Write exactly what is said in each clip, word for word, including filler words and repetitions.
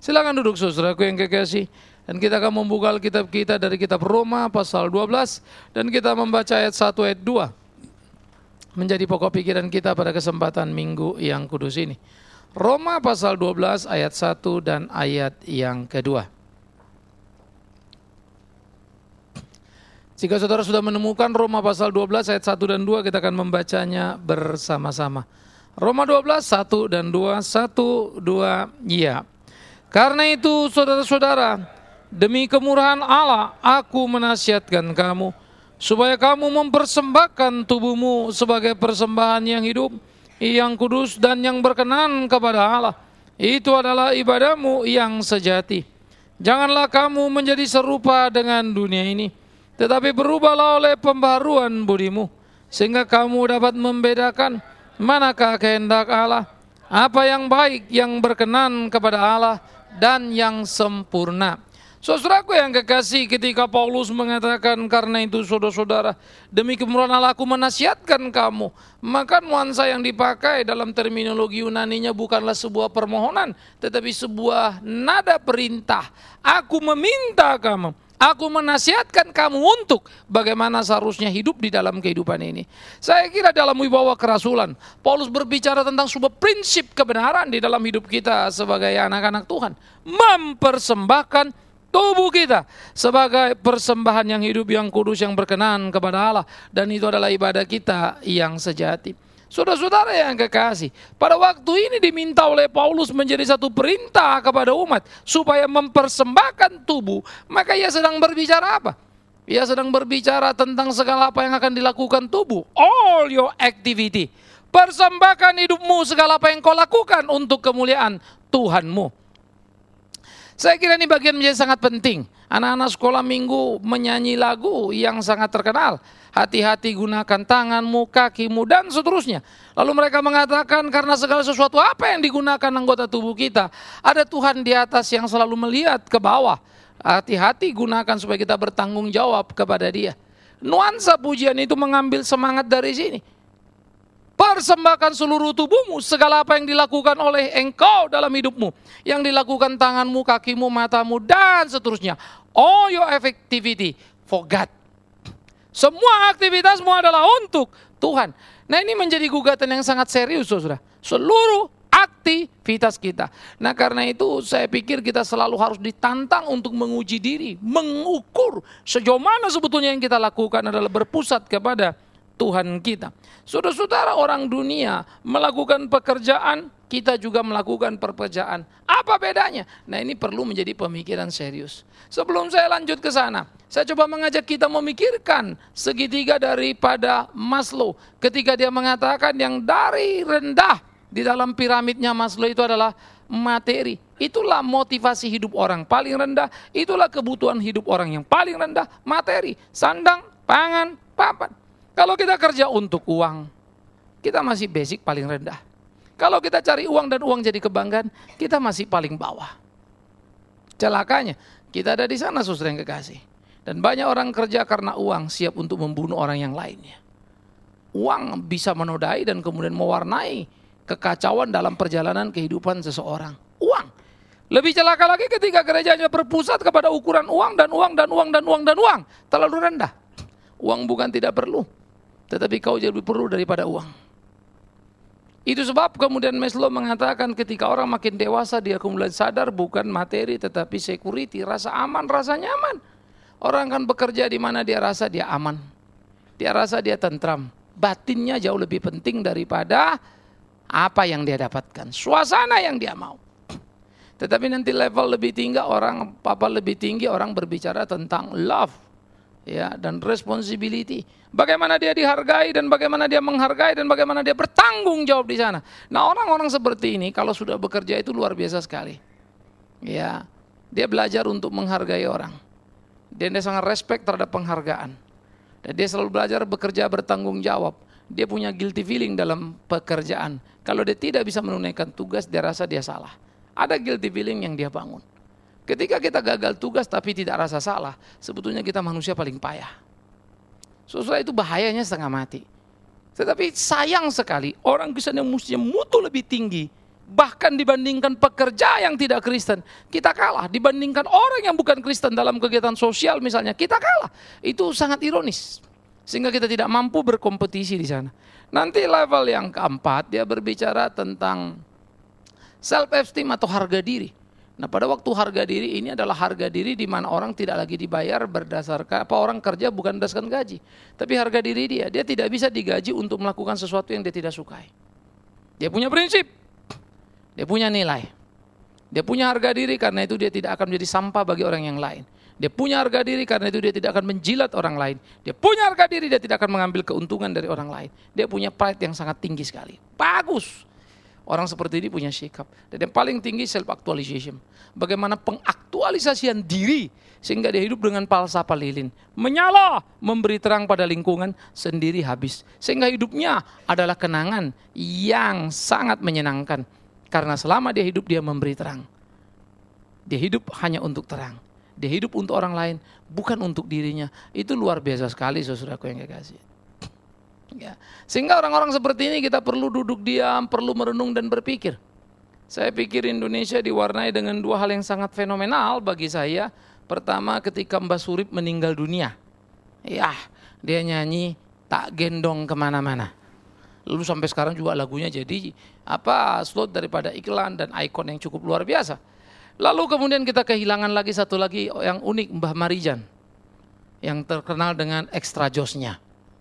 Silakan duduk saudaraku yang kekasih. Dan kita akan membuka Alkitab kita dari kitab Roma pasal dua belas. Dan kita membaca ayat satu ayat dua. Menjadi pokok pikiran kita pada kesempatan minggu yang kudus ini. Roma pasal dua belas ayat satu dan ayat yang kedua. Jika saudara sudah menemukan Roma pasal dua belas ayat satu dan dua, kita akan membacanya bersama-sama. Roma dua belas, satu dan dua, satu, dua, ya. Karena itu saudara-saudara, demi kemurahan Allah, aku menasihatkan kamu, supaya kamu mempersembahkan tubuhmu sebagai persembahan yang hidup, yang kudus dan yang berkenan kepada Allah. Itu adalah ibadahmu yang sejati. Janganlah kamu menjadi serupa dengan dunia ini, tetapi berubahlah oleh pembaharuan budimu, sehingga kamu dapat membedakan manakah kehendak Allah, apa yang baik, yang berkenan kepada Allah, dan yang sempurna. Saudaraku yang kekasih, ketika Paulus mengatakan karena itu saudara-saudara, demi kemurahan Allah aku menasihatkan kamu, maka nuansa yang dipakai dalam terminologi Yunaninya bukanlah sebuah permohonan, tetapi sebuah nada perintah. Aku meminta kamu, aku menasihatkan kamu untuk bagaimana seharusnya hidup di dalam kehidupan ini. Saya kira dalam wibawa kerasulan, Paulus berbicara tentang sebuah prinsip kebenaran di dalam hidup kita sebagai anak-anak Tuhan. Mempersembahkan tubuh kita sebagai persembahan yang hidup, yang kudus, yang berkenan kepada Allah. Dan itu adalah ibadah kita yang sejati. Saudara-saudara yang kekasih, pada waktu ini diminta oleh Paulus menjadi satu perintah kepada umat supaya mempersembahkan tubuh. Maka ia sedang berbicara apa? Ia sedang berbicara tentang segala apa yang akan dilakukan tubuh. All your activity. Persembahkan hidupmu, segala apa yang kau lakukan untuk kemuliaan Tuhanmu. Saya kira ini bagian menjadi sangat penting. Anak-anak sekolah minggu menyanyi lagu yang sangat terkenal. Hati-hati gunakan tanganmu, kakimu, dan seterusnya. Lalu mereka mengatakan karena segala sesuatu apa yang digunakan anggota tubuh kita, ada Tuhan di atas yang selalu melihat ke bawah. Hati-hati gunakan supaya kita bertanggung jawab kepada Dia. Nuansa pujian itu mengambil semangat dari sini. Persembahkan seluruh tubuhmu, segala apa yang dilakukan oleh engkau dalam hidupmu, yang dilakukan tanganmu, kakimu, matamu, dan seterusnya. All your activity for God. Semua aktivitasmu adalah untuk Tuhan. Nah, ini menjadi gugatan yang sangat serius, saudara. Seluruh aktivitas kita. Nah, karena itu saya pikir kita selalu harus ditantang untuk menguji diri, mengukur sejauh mana sebetulnya yang kita lakukan adalah berpusat kepada Tuhan kita. Saudara-saudara, orang dunia melakukan pekerjaan, kita juga melakukan pekerjaan. Apa bedanya? Nah, ini perlu menjadi pemikiran serius. Sebelum saya lanjut ke sana, saya coba mengajak kita memikirkan segitiga daripada Maslow. Ketika dia mengatakan yang dari rendah di dalam piramidnya Maslow itu adalah materi. Itulah motivasi hidup orang paling rendah. Itulah kebutuhan hidup orang yang paling rendah, materi. Sandang, pangan, papan. Kalau kita kerja untuk uang, kita masih basic paling rendah. Kalau kita cari uang dan uang jadi kebanggaan, kita masih paling bawah. Celakanya, kita ada di sana saudara yang kekasih. Dan banyak orang kerja karena uang, siap untuk membunuh orang yang lainnya. Uang bisa menodai dan kemudian mewarnai kekacauan dalam perjalanan kehidupan seseorang. Uang. Lebih celaka lagi ketika gerejanya berpusat kepada ukuran uang dan uang dan uang dan uang dan uang. Terlalu rendah. Uang bukan tidak perlu, tetapi kau jauh lebih perlu daripada uang. Itu sebab kemudian Maslow mengatakan ketika orang makin dewasa dia kemudian sadar bukan materi tetapi security, rasa aman, rasa nyaman. Orang akan bekerja di mana dia rasa dia aman. Dia rasa dia tentram. Batinnya jauh lebih penting daripada apa yang dia dapatkan. Suasana yang dia mau. Tetapi nanti level lebih tinggi orang, apa lebih tinggi orang berbicara tentang love. Ya, dan responsibility. Bagaimana dia dihargai dan bagaimana dia menghargai dan bagaimana dia bertanggung jawab di sana. Nah, orang-orang seperti ini kalau sudah bekerja itu luar biasa sekali. Ya, dia belajar untuk menghargai orang. Dan dia sangat respect terhadap penghargaan. Dan dia selalu belajar bekerja bertanggung jawab. Dia punya guilty feeling dalam pekerjaan. Kalau dia tidak bisa menunaikan tugas, dia rasa dia salah. Ada guilty feeling yang dia bangun. Ketika kita gagal tugas tapi tidak rasa salah, sebetulnya kita manusia paling payah. Saudara, itu bahayanya setengah mati. Tetapi sayang sekali, orang Kristen yang mestinya mutu lebih tinggi, Bahkan dibandingkan pekerja yang tidak Kristen, kita kalah. Dibandingkan orang yang bukan Kristen dalam kegiatan sosial misalnya, kita kalah. Itu sangat ironis. Sehingga kita tidak mampu berkompetisi di sana. Nanti level yang keempat, dia berbicara tentang self-esteem atau harga diri. Nah, pada waktu harga diri ini adalah harga diri di mana orang tidak lagi dibayar berdasarkan, apa orang kerja bukan berdasarkan gaji. Tapi harga diri dia, dia tidak bisa digaji untuk melakukan sesuatu yang dia tidak sukai. Dia punya prinsip. Dia punya nilai, dia punya harga diri karena itu dia tidak akan menjadi sampah bagi orang yang lain. Dia punya harga diri karena itu dia tidak akan menjilat orang lain. Dia punya harga diri, dia tidak akan mengambil keuntungan dari orang lain. Dia punya pride yang sangat tinggi sekali. Bagus. Orang seperti ini punya sikap. Dan yang paling tinggi self actualization. Bagaimana pengaktualisasian diri sehingga dia hidup dengan falsafah lilin. Menyala, memberi terang pada lingkungan, sendiri habis. Sehingga hidupnya adalah kenangan yang sangat menyenangkan. Karena selama dia hidup dia memberi terang. Dia hidup hanya untuk terang. Dia hidup untuk orang lain, bukan untuk dirinya. Itu luar biasa sekali saudaraku yang kekasih. Ya. Sehingga orang-orang seperti ini kita perlu duduk diam, perlu merenung dan berpikir. Saya pikir Indonesia diwarnai dengan dua hal yang sangat fenomenal bagi saya. Pertama, ketika Mbah Surip meninggal dunia. Ya, dia nyanyi tak gendong kemana-mana. Lalu sampai sekarang juga lagunya jadi apa slot daripada iklan dan ikon yang cukup luar biasa. Lalu kemudian kita kehilangan lagi satu lagi yang unik, Mbah Marijan, yang terkenal dengan extra josnya.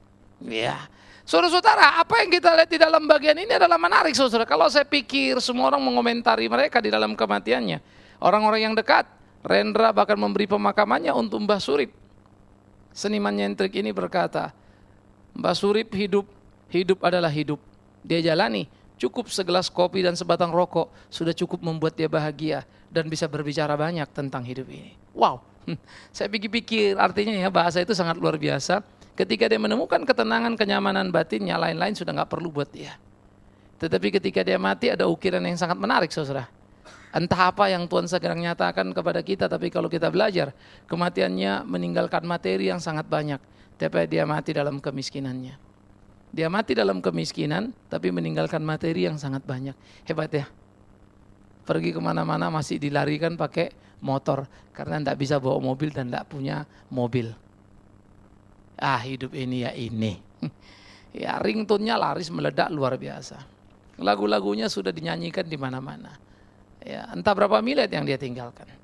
Ya, saudara-saudara, apa yang kita lihat di dalam bagian ini adalah menarik, saudara. Kalau saya pikir semua orang mengomentari mereka di dalam kematiannya, orang-orang yang dekat, Rendra bahkan memberi pemakamannya untuk Mbah Surip. Seniman nyentrik ini berkata, Mbah Surip hidup. Hidup adalah hidup. Dia jalani. Cukup segelas kopi dan sebatang rokok sudah cukup membuat dia bahagia dan bisa berbicara banyak tentang hidup ini. Wow. Saya pikir-pikir artinya ya bahasa itu sangat luar biasa. Ketika dia menemukan ketenangan, kenyamanan batinnya, lain-lain sudah nggak perlu buat dia. Tetapi ketika dia mati ada ukiran yang sangat menarik, saudara. Entah apa yang Tuhan segera nyatakan kepada kita, tapi kalau kita belajar, kematiannya meninggalkan materi yang sangat banyak. Tapi dia mati dalam kemiskinannya. Dia mati dalam kemiskinan, tapi meninggalkan materi yang sangat banyak. Hebat ya. Pergi kemana-mana masih dilarikan pakai motor. Karena tidak bisa bawa mobil dan tidak punya mobil. Ah, hidup ini ya ini. Ya, ringtone-nya laris meledak luar biasa. Lagu-lagunya sudah dinyanyikan di mana-mana. Ya, entah berapa miliar yang dia tinggalkan.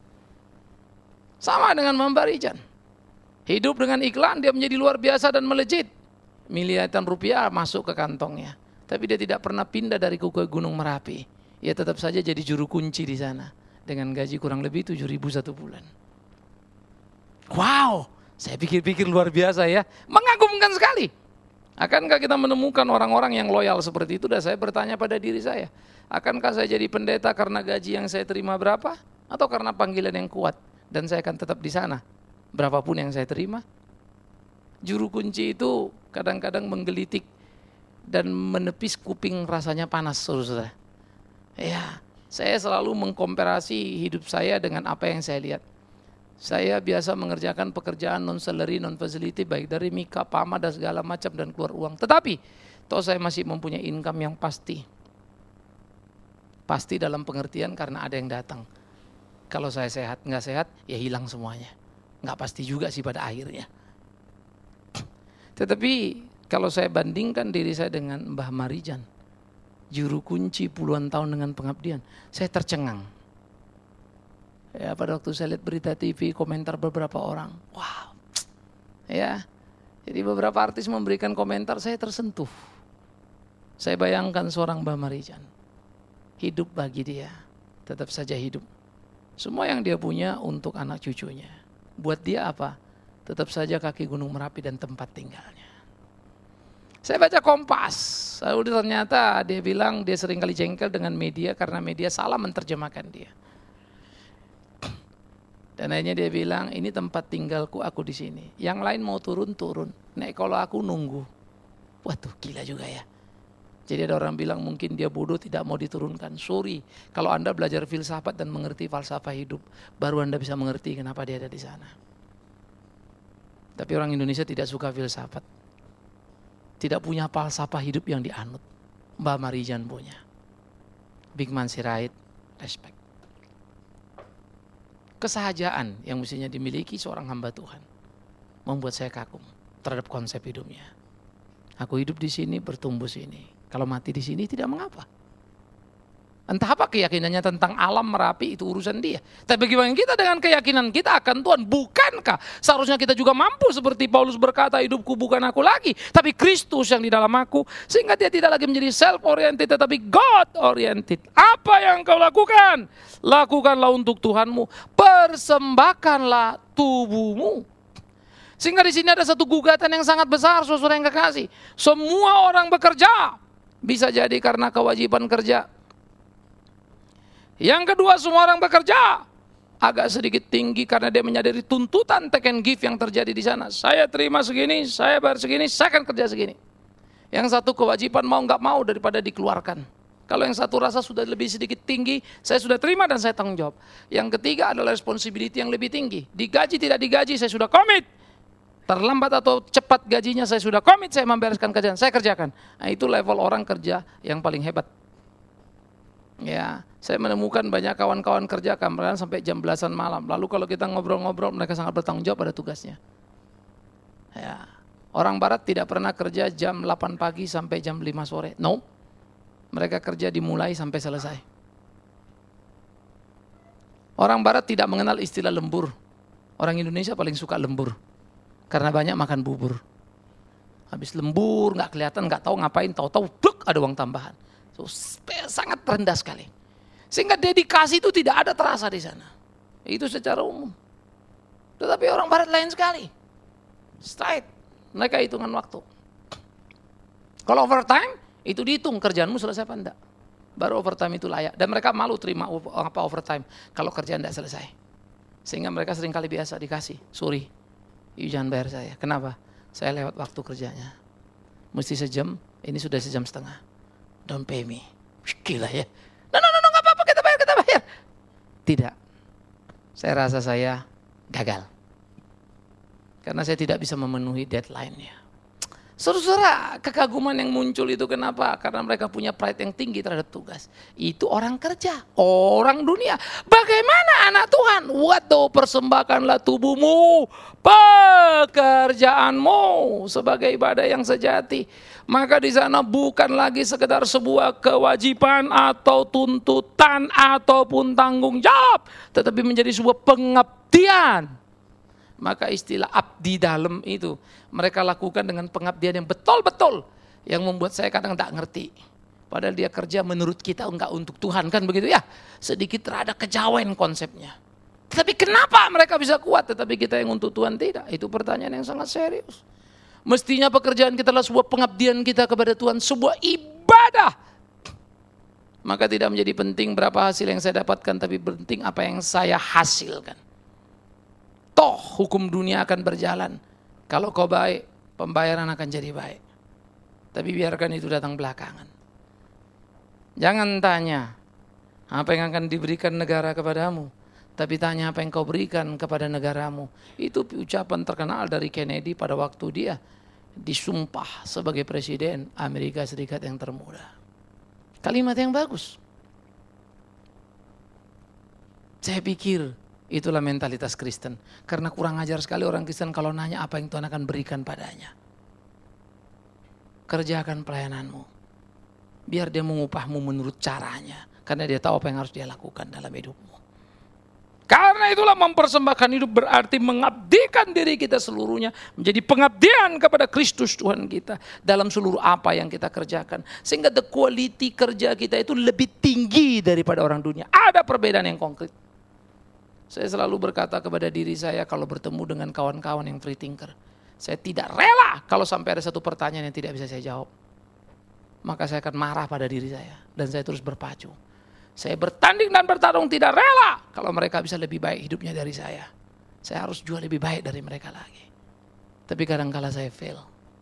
Sama dengan Mbah Rijan. Hidup dengan iklan dia menjadi luar biasa dan melejit. Miliaran rupiah masuk ke kantongnya. Tapi dia tidak pernah pindah dari Kukuh Gunung Merapi. Ia tetap saja jadi juru kunci di sana. Dengan gaji kurang lebih tujuh ribu satu bulan. Wow, saya pikir-pikir luar biasa ya. Mengagumkan sekali. Akankah kita menemukan orang-orang yang loyal seperti itu? Dan saya bertanya pada diri saya. Akankah saya jadi pendeta karena gaji yang saya terima berapa? Atau karena panggilan yang kuat? Dan saya akan tetap di sana. Berapapun yang saya terima. Juru kunci itu kadang-kadang menggelitik dan menepis kuping rasanya panas, saudara. Ya, saya selalu mengkomparasi hidup saya dengan apa yang saya lihat. Saya biasa mengerjakan pekerjaan non-salary, non-facility, baik dari Mika, Pama, dan segala macam dan keluar uang. Tetapi, toh saya masih mempunyai income yang pasti. Pasti dalam pengertian karena ada yang datang. Kalau saya sehat, nggak sehat, ya hilang semuanya. Nggak pasti juga sih pada akhirnya. Tetapi kalau saya bandingkan diri saya dengan Mbah Marijan, juru kunci puluhan tahun dengan pengabdian, saya tercengang. Ya, pada waktu saya lihat berita T V, komentar beberapa orang, wow, ya, jadi beberapa artis memberikan komentar, saya tersentuh. Saya bayangkan seorang Mbah Marijan, hidup bagi dia, tetap saja hidup. Semua yang dia punya untuk anak cucunya. Buat dia apa? Tetap saja kaki Gunung Merapi dan tempat tinggalnya. Saya baca Kompas, lalu ternyata dia bilang dia sering kali jengkel dengan media karena media salah menerjemahkan dia. Dan akhirnya dia bilang, ini tempat tinggalku, aku di sini. Yang lain mau turun, turun. Nek kalau aku nunggu. Waduh, gila juga ya. Jadi ada orang bilang mungkin dia bodoh tidak mau diturunkan. Sorry, kalau Anda belajar filsafat dan mengerti falsafah hidup, baru Anda bisa mengerti kenapa dia ada di sana. Tapi orang Indonesia tidak suka filsafat. Tidak punya falsafah hidup yang dianut. Mbah Marijan punya. Big man Sirait, respect. Kesahajaan yang mestinya dimiliki seorang hamba Tuhan membuat saya kagum terhadap konsep hidupnya. Aku hidup di sini, bertumbuh sini. Kalau mati di sini tidak mengapa. Entah apa keyakinannya tentang alam Merapi, itu urusan dia. Tapi bagaimana kita dengan keyakinan kita akan Tuhan? Bukankah seharusnya kita juga mampu seperti Paulus berkata, hidupku bukan aku lagi, tapi Kristus yang di dalam aku. Sehingga dia tidak lagi menjadi self-oriented, tetapi God-oriented. Apa yang kau lakukan? Lakukanlah untuk Tuhanmu. Persembahkanlah tubuhmu. Sehingga di sini ada satu gugatan yang sangat besar, saudara yang kekasih. Semua orang bekerja. Bisa jadi karena kewajiban kerja. Yang kedua, semua orang bekerja agak sedikit tinggi karena dia menyadari tuntutan take and give yang terjadi di sana. Saya terima segini, saya bayar segini, saya akan kerja segini. Yang satu kewajiban mau nggak mau daripada dikeluarkan. Kalau yang satu rasa sudah lebih sedikit tinggi, saya sudah terima dan saya tanggung jawab. Yang ketiga adalah responsibility yang lebih tinggi. Digaji tidak digaji, saya sudah komit. Terlambat atau cepat gajinya, saya sudah komit, saya membereskan kerjaan, saya kerjakan. Nah, itu level orang kerja yang paling hebat. Ya, saya menemukan banyak kawan-kawan kerja kameran sampai jam belasan malam. Lalu kalau kita ngobrol-ngobrol, mereka sangat bertanggung jawab pada tugasnya. Ya, orang Barat tidak pernah kerja jam delapan pagi sampai jam lima sore. No, mereka kerja dimulai sampai selesai. Orang Barat tidak mengenal istilah lembur. Orang Indonesia paling suka lembur karena banyak makan bubur. Habis lembur, nggak kelihatan, nggak tahu ngapain, tahu-tahu bluk ada uang tambahan. So, sangat rendah sekali. Sehingga dedikasi itu tidak ada terasa di sana. Itu secara umum. Tetapi orang Barat lain sekali. Straight. Mereka hitungan waktu. Kalau overtime, itu dihitung kerjaanmu selesai apa enggak. Baru overtime itu layak. Dan mereka malu terima apa overtime kalau kerjaan enggak selesai. Sehingga mereka sering kali biasa dikasih. Sorry, you jangan bayar saya. Kenapa? Saya lewat waktu kerjanya. Mesti sejam, ini sudah sejam setengah. Don't pay me. Gila ya. No, no, no, no, gak apa-apa, kita bayar, kita bayar. Tidak. Saya rasa saya gagal. Karena saya tidak bisa memenuhi deadline-nya. Saudara-saudara, kekaguman yang muncul itu kenapa? Karena mereka punya pride yang tinggi terhadap tugas. Itu orang kerja, orang dunia. Bagaimana anak Tuhan? Waduh, persembahkanlah tubuhmu, pekerjaanmu sebagai ibadah yang sejati. Maka di sana bukan lagi sekedar sebuah kewajiban atau tuntutan ataupun tanggung jawab, tetapi menjadi sebuah pengabdian. Maka istilah abdi dalam itu mereka lakukan dengan pengabdian yang betul-betul, yang membuat saya kadang tak ngerti. Padahal dia kerja menurut kita enggak untuk Tuhan, kan begitu ya? Sedikit terada kejawen konsepnya. Tapi kenapa mereka bisa kuat tetapi kita yang untuk Tuhan tidak? Itu pertanyaan yang sangat serius. Mestinya pekerjaan kita adalah sebuah pengabdian kita kepada Tuhan, sebuah ibadah. Maka tidak menjadi penting berapa hasil yang saya dapatkan, tapi penting apa yang saya hasilkan. Toh hukum dunia akan berjalan. Kalau kau baik, pembayaran akan jadi baik. Tapi biarkan itu datang belakangan. Jangan tanya apa yang akan diberikan negara kepadamu, tapi tanya apa yang kau berikan kepada negaramu. Itu ucapan terkenal dari Kennedy pada waktu dia disumpah sebagai presiden Amerika Serikat yang termuda. Kalimat yang bagus. Saya pikir itulah mentalitas Kristen. Karena kurang ajar sekali orang Kristen kalau nanya apa yang Tuhan akan berikan padanya. Kerjakan pelayananmu. Biar dia mengupahmu menurut caranya. Karena dia tahu apa yang harus dia lakukan dalam hidupmu. Karena itulah mempersembahkan hidup berarti mengabdikan diri kita seluruhnya. Menjadi pengabdian kepada Kristus Tuhan kita. Dalam seluruh apa yang kita kerjakan. Sehingga the quality kerja kita itu lebih tinggi daripada orang dunia. Ada perbedaan yang konkret. Saya selalu berkata kepada diri saya kalau bertemu dengan kawan-kawan yang free thinker. Saya tidak rela kalau sampai ada satu pertanyaan yang tidak bisa saya jawab. Maka saya akan marah pada diri saya. Dan saya terus berpacu. Saya bertanding dan bertarung tidak rela kalau mereka bisa lebih baik hidupnya dari saya. Saya harus juga lebih baik dari mereka lagi. Tapi kadang-kala saya fail.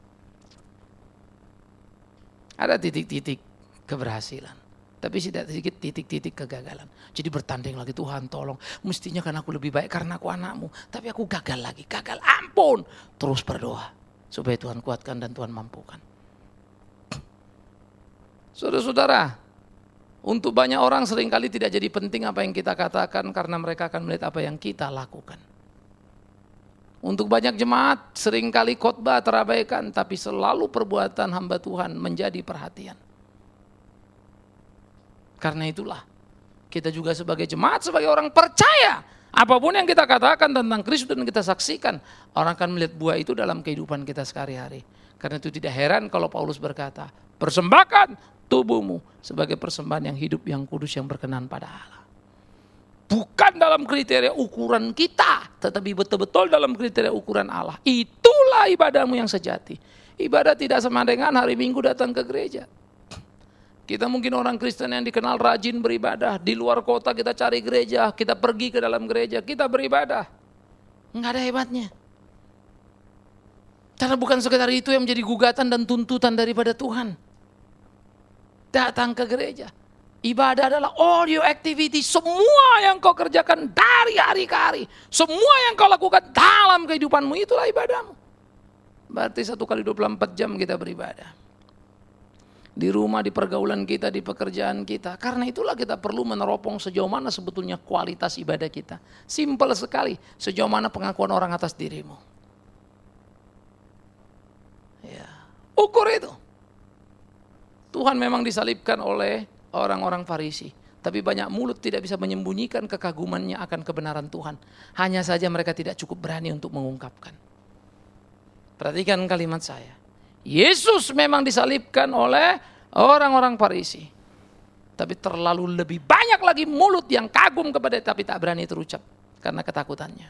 Ada titik-titik keberhasilan. Tapi tidak sedikit titik-titik kegagalan. Jadi bertanding lagi, Tuhan tolong. Mestinya kan aku lebih baik karena aku anakmu. Tapi aku gagal lagi, gagal, ampun. Terus berdoa. Supaya Tuhan kuatkan dan Tuhan mampukan. Saudara-saudara, Untuk banyak orang seringkali tidak jadi penting apa yang kita katakan karena mereka akan melihat apa yang kita lakukan. Untuk banyak jemaat seringkali khotbah terabaikan, tapi selalu perbuatan hamba Tuhan menjadi perhatian. Karena itulah kita juga sebagai jemaat, sebagai orang percaya, apapun yang kita katakan tentang Kristus dan kita saksikan, orang akan melihat buah itu dalam kehidupan kita sehari-hari. Karena itu tidak heran kalau Paulus berkata, persembahkan tubuhmu sebagai persembahan yang hidup, yang kudus, yang berkenan pada Allah. Bukan dalam kriteria ukuran kita, tetapi betul-betul dalam kriteria ukuran Allah. Itulah ibadahmu yang sejati. Ibadah tidak sama dengan hari Minggu datang ke gereja. Kita mungkin orang Kristen yang dikenal rajin beribadah. Di luar kota kita cari gereja, kita pergi ke dalam gereja, kita beribadah. Enggak ada hebatnya. Karena bukan sekedar itu yang menjadi gugatan dan tuntutan daripada Tuhan. Datang ke gereja. Ibadah adalah all your activity, semua yang kau kerjakan dari hari ke hari. Semua yang kau lakukan dalam kehidupanmu, itulah ibadahmu. Berarti satu kali dua puluh empat jam kita beribadah. Di rumah, di pergaulan kita, di pekerjaan kita. Karena itulah kita perlu meneropong sejauh mana sebetulnya kualitas ibadah kita. Simpel sekali, sejauh mana pengakuan orang atas dirimu. Ya, ukur itu. Tuhan memang disalibkan oleh orang-orang Farisi, tapi banyak mulut tidak bisa menyembunyikan kekagumannya akan kebenaran Tuhan. Hanya saja mereka tidak cukup berani untuk mengungkapkan. Perhatikan kalimat saya. Yesus memang disalibkan oleh orang-orang Farisi, tapi terlalu lebih banyak lagi mulut yang kagum kepada tapi tak berani terucap karena ketakutannya.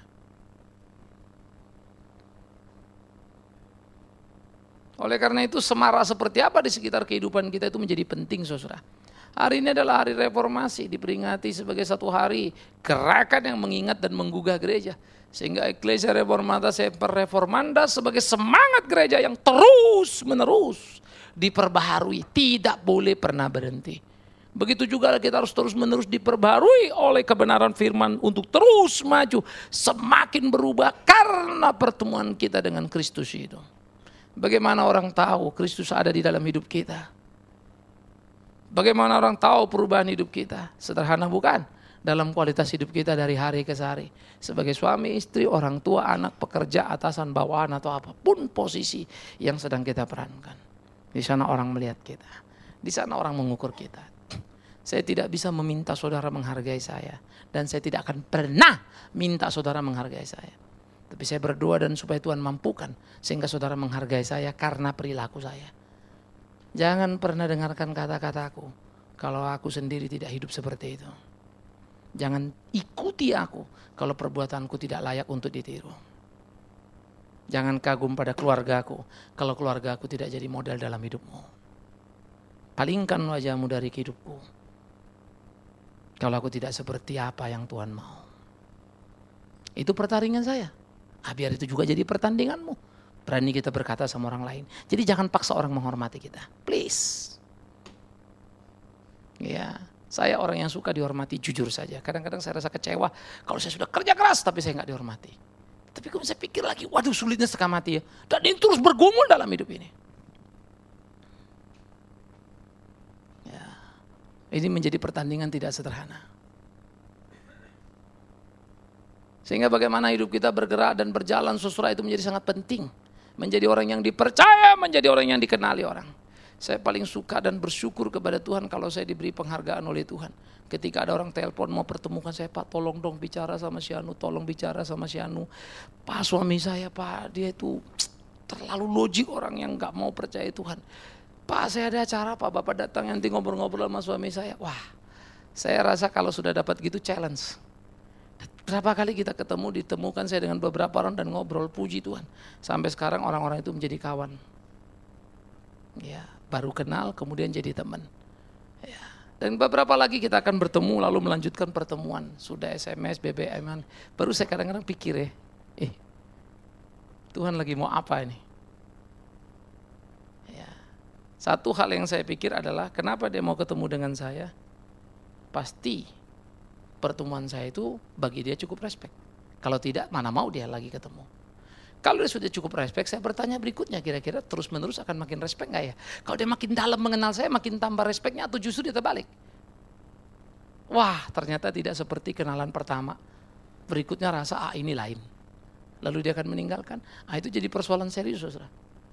Oleh karena itu semarak seperti apa di sekitar kehidupan kita itu menjadi penting, saudara. Hari ini adalah hari reformasi, diperingati sebagai satu hari gerakan yang mengingat dan menggugah gereja. Sehingga Ecclesia Reformata Semper Reformanda sebagai semangat gereja yang terus menerus diperbaharui, tidak boleh pernah berhenti. Begitu juga kita harus terus menerus diperbaharui oleh kebenaran firman untuk terus maju, semakin berubah karena pertemuan kita dengan Kristus itu. Bagaimana orang tahu Kristus ada di dalam hidup kita? Bagaimana orang tahu perubahan hidup kita? Sederhana bukan? Dalam kualitas hidup kita dari hari ke hari. Sebagai suami, istri, orang tua, anak, pekerja, atasan, bawahan, atau apapun posisi yang sedang kita perankan. Di sana orang melihat kita. Di sana orang mengukur kita. Saya tidak bisa meminta saudara menghargai saya. Dan saya tidak akan pernah minta saudara menghargai saya. Tapi saya berdoa dan supaya Tuhan mampukan. Sehingga saudara menghargai saya karena perilaku saya. Jangan pernah dengarkan kata-kataku kalau aku sendiri tidak hidup seperti itu. Jangan ikuti aku kalau perbuatanku tidak layak untuk ditiru. Jangan kagum pada keluargaku kalau keluargaku tidak jadi model dalam hidupmu. Palingkan wajahmu dari hidupku kalau aku tidak seperti apa yang Tuhan mau. Itu pertandingan saya. Ah, biar itu juga jadi pertandinganmu. Berani kita berkata sama orang lain. Jadi jangan paksa orang menghormati kita. Please. Ya, saya orang yang suka dihormati, jujur saja. Kadang-kadang saya rasa kecewa kalau saya sudah kerja keras tapi saya nggak dihormati. Tapi kalau saya pikir lagi, waduh sulitnya setengah mati ya. Dan ini terus bergumul dalam hidup ini. Ya, ini menjadi pertandingan tidak sederhana. Sehingga bagaimana hidup kita bergerak dan berjalan saudara itu menjadi sangat penting. Menjadi orang yang dipercaya, menjadi orang yang dikenali orang. Saya paling suka dan bersyukur kepada Tuhan kalau saya diberi penghargaan oleh Tuhan. Ketika ada orang telepon mau pertemukan saya, Pak tolong dong bicara sama si Anu, tolong bicara sama si Anu. Pak suami saya Pak, dia itu terlalu logik orang yang gak mau percaya Tuhan. Pak saya ada acara Pak, Bapak datang nanti ngobrol-ngobrol sama suami saya. Wah, saya rasa kalau sudah dapat gitu challenge. Berapa kali kita ketemu, ditemukan saya dengan beberapa orang dan ngobrol, puji Tuhan. Sampai sekarang orang-orang itu menjadi kawan. Ya, baru kenal kemudian jadi teman. Ya. Dan beberapa lagi kita akan bertemu lalu melanjutkan pertemuan. Sudah S M S, B B M, baru saya kadang-kadang pikir ya, eh Tuhan lagi mau apa ini? Ya. Satu hal yang saya pikir adalah kenapa dia mau ketemu dengan saya? Pasti pertemuan saya itu bagi dia cukup respect. Kalau tidak, mana mau dia lagi ketemu. Kalau dia sudah cukup respect, saya bertanya berikutnya, kira-kira terus menerus akan makin respect gak ya? Kalau dia makin dalam mengenal saya, makin tambah respectnya atau justru dia terbalik? Wah, ternyata tidak seperti kenalan pertama. Berikutnya rasa, ah ini lain. Lalu dia akan meninggalkan. Ah itu jadi persoalan serius, saudara.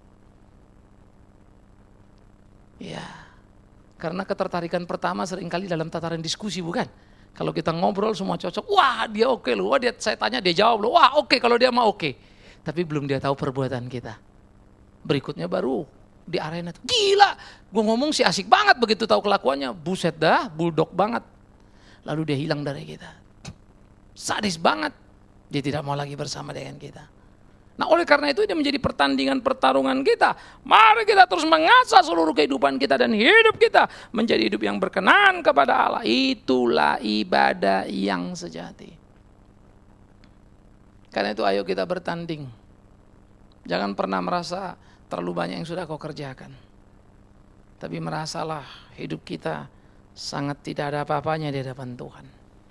Ya, karena ketertarikan pertama seringkali dalam tataran diskusi, bukan? Kalau kita ngobrol semua cocok, wah dia oke loh, wah dia, saya tanya dia jawab loh, wah oke kalau dia mah oke. Tapi belum dia tahu perbuatan kita. Berikutnya baru di arena, gila, gue ngomong sih asik banget, begitu tahu kelakuannya, buset dah, bulldog banget. Lalu dia hilang dari kita. Sadis banget, dia tidak mau lagi bersama dengan kita. Nah oleh karena itu ini menjadi pertandingan pertarungan kita. Mari kita terus mengasah seluruh kehidupan kita dan hidup kita menjadi hidup yang berkenan kepada Allah. Itulah ibadah yang sejati. Karena itu ayo kita bertanding. Jangan pernah merasa terlalu banyak yang sudah kau kerjakan. Tapi merasalah hidup kita sangat tidak ada apa-apanya di hadapan Tuhan.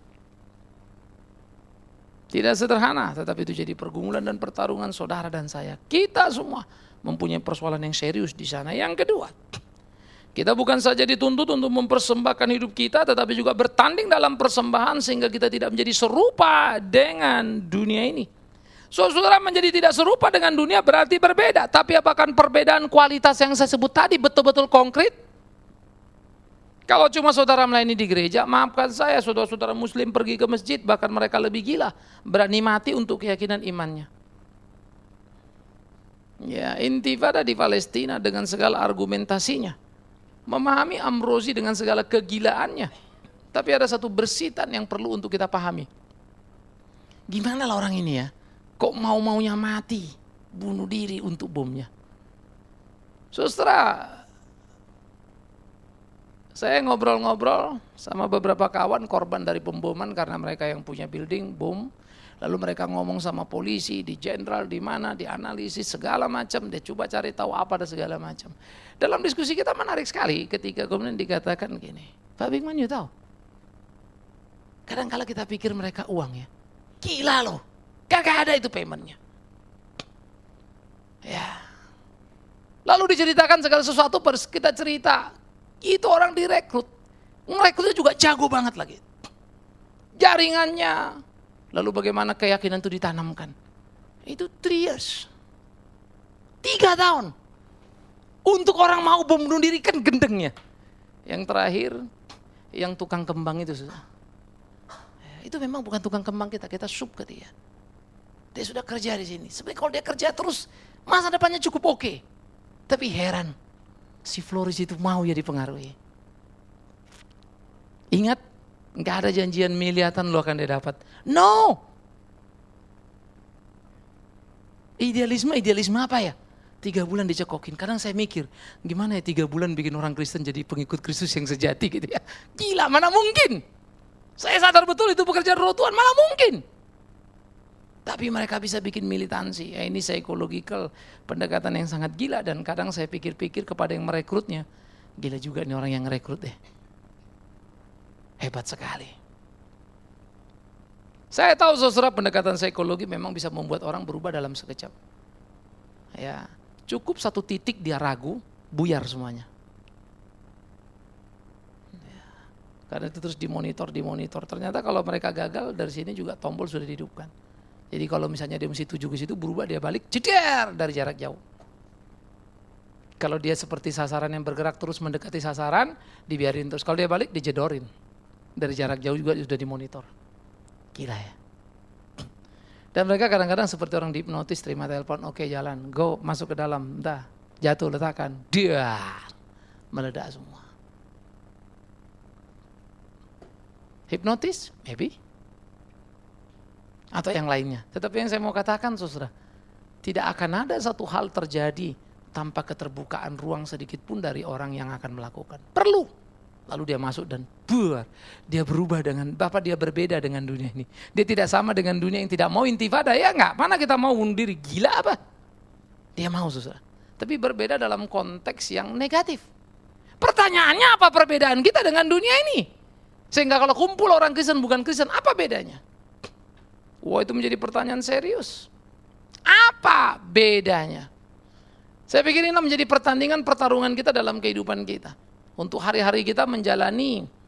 Tidak sederhana, tetapi itu jadi pergumulan dan pertarungan saudara dan saya. Kita semua mempunyai persoalan yang serius di sana. Yang kedua, kita bukan saja dituntut untuk mempersembahkan hidup kita, tetapi juga bertanding dalam persembahan sehingga kita tidak menjadi serupa dengan dunia ini. So, saudara menjadi tidak serupa dengan dunia berarti berbeda. Tapi apakah perbedaan kualitas yang saya sebut tadi betul-betul konkret? Kalau cuma saudara melayani di gereja, maafkan saya, saudara-saudara muslim pergi ke masjid, bahkan mereka lebih gila, berani mati untuk keyakinan imannya. Ya, intifada di Palestina dengan segala argumentasinya, memahami Amrozi dengan segala kegilaannya, tapi ada satu bersitan yang perlu untuk kita pahami. Gimana lah orang ini ya, kok mau-maunya mati, bunuh diri untuk bomnya. Saudara, saya ngobrol-ngobrol sama beberapa kawan korban dari pemboman karena mereka yang punya building, bom. Lalu mereka ngomong sama polisi, di jenderal, di mana, dianalisis segala macam. Dia coba cari tahu apa dan segala macam. Dalam diskusi kita menarik sekali ketika kemudian dikatakan gini, Pak Bigman, you tahu? Kadang kala kita pikir mereka uang ya. Gila loh, kagak ada itu paymentnya. Ya. Lalu diceritakan segala sesuatu, kita cerita. Itu orang direkrut, ngerekrutnya juga jago banget lagi. Jaringannya, lalu bagaimana keyakinan itu ditanamkan. Itu three years. Tiga tahun. Untuk orang mau bom bunuh diri kan gendengnya. Yang terakhir, yang tukang kembang itu. Itu memang bukan tukang kembang kita, kita sup ke dia. Dia sudah kerja di sini. Sebenarnya kalau dia kerja terus, masa depannya cukup oke. Tapi heran. Si Floris itu mau ya dipengaruhi. Ingat, nggak ada janjian miliatan lo akan dia dapat. No. Idealisme, idealisme apa ya? Tiga bulan dicekokin. Kadang saya mikir, gimana ya tiga bulan bikin orang Kristen jadi pengikut Kristus yang sejati gitu ya. Gila, mana mungkin? Saya sadar betul itu pekerjaan roh Tuhan, malah mungkin. Tapi mereka bisa bikin militansi. Ya, ini psychological pendekatan yang sangat gila. Dan kadang saya pikir-pikir kepada yang merekrutnya, gila juga nih orang yang merekrut deh. Hebat sekali. Saya tahu saudara, pendekatan psikologi memang bisa membuat orang berubah dalam sekejap. Ya, cukup satu titik dia ragu, buyar semuanya. Ya, karena itu terus dimonitor, dimonitor. Ternyata kalau mereka gagal, dari sini juga tombol sudah dihidupkan. Jadi kalau misalnya dia mesti tuju ke situ, berubah dia balik, ceder dari jarak jauh. Kalau dia seperti sasaran yang bergerak terus mendekati sasaran, dibiarin terus. Kalau dia balik, dijedorin. Dari jarak jauh juga sudah dimonitor. Gila ya. Dan mereka kadang-kadang seperti orang dihipnotis, terima telepon, oke jalan, go, masuk ke dalam, entah, jatuh, letakkan, dia meledak semua. Hipnotis? Maybe. Atau yang lainnya. Tetapi yang saya mau katakan saudara, tidak akan ada satu hal terjadi tanpa keterbukaan ruang sedikit pun dari orang yang akan melakukan. Perlu. Lalu dia masuk dan buar. Dia berubah dengan, Bapak dia berbeda dengan dunia ini. Dia tidak sama dengan dunia yang tidak mau intifada, ya enggak? Mana kita mau bunuh diri, gila apa? Dia mau saudara. Tapi berbeda dalam konteks yang negatif. Pertanyaannya apa perbedaan kita dengan dunia ini? Sehingga kalau kumpul orang Kristen bukan Kristen, apa bedanya? Wah, itu menjadi pertanyaan serius. Apa bedanya? Saya pikir ini menjadi pertandingan pertarungan kita dalam kehidupan kita. Untuk hari-hari kita menjalani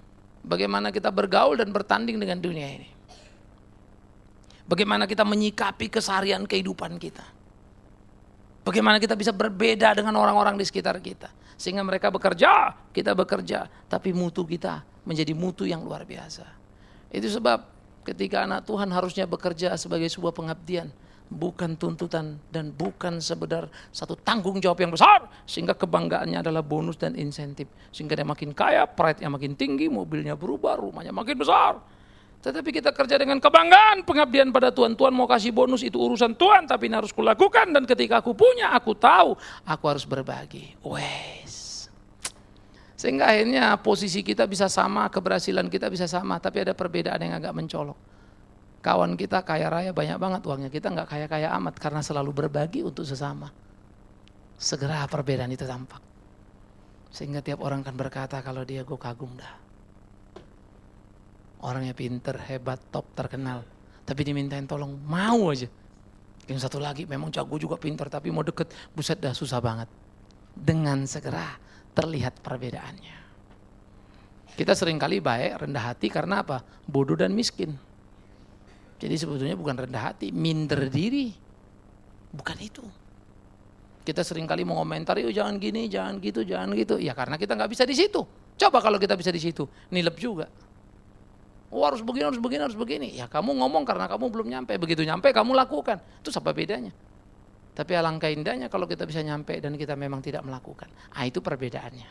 Bagaimana kita bergaul dan bertanding dengan dunia ini. Bagaimana kita menyikapi keseharian kehidupan kita. Bagaimana kita bisa berbeda dengan orang-orang di sekitar kita. Sehingga mereka bekerja, kita bekerja. Tapi mutu kita menjadi mutu yang luar biasa. Itu sebab ketika anak Tuhan harusnya bekerja sebagai sebuah pengabdian. Bukan tuntutan dan bukan sekedar satu tanggung jawab yang besar. Sehingga kebanggaannya adalah bonus dan insentif. Sehingga dia makin kaya, pride-nya makin tinggi, mobilnya berubah, rumahnya makin besar. Tetapi kita kerja dengan kebanggaan, pengabdian pada Tuhan. Tuhan mau kasih bonus, itu urusan Tuhan, tapi ini harus kulakukan. Dan ketika aku punya, aku tahu, aku harus berbagi. Wes. Sehingga akhirnya posisi kita bisa sama, keberhasilan kita bisa sama, tapi ada perbedaan yang agak mencolok. Kawan kita kaya raya banyak banget uangnya, kita nggak kaya-kaya amat karena selalu berbagi untuk sesama. Segera perbedaan itu tampak. Sehingga tiap orang kan berkata kalau dia gue kagum dah. Orangnya pinter, hebat, top, terkenal. Tapi dimintain tolong, mau aja. Yang satu lagi memang jago juga pinter, tapi mau deket, buset dah susah banget. Dengan segera terlihat perbedaannya. Kita seringkali baik, rendah hati karena apa? Bodoh dan miskin. Jadi sebetulnya bukan rendah hati, minder diri. Bukan itu. Kita seringkali mau komentari, oh jangan gini, jangan gitu, jangan gitu. Ya karena kita nggak bisa di situ. Coba kalau kita bisa di situ, nilep juga. Oh harus begini, harus begini, harus begini. Ya kamu ngomong karena kamu belum nyampe. Begitu nyampe kamu lakukan. Itu apa bedanya? Tapi alangkah indahnya kalau kita bisa nyampe dan kita memang tidak melakukan. Ah itu perbedaannya.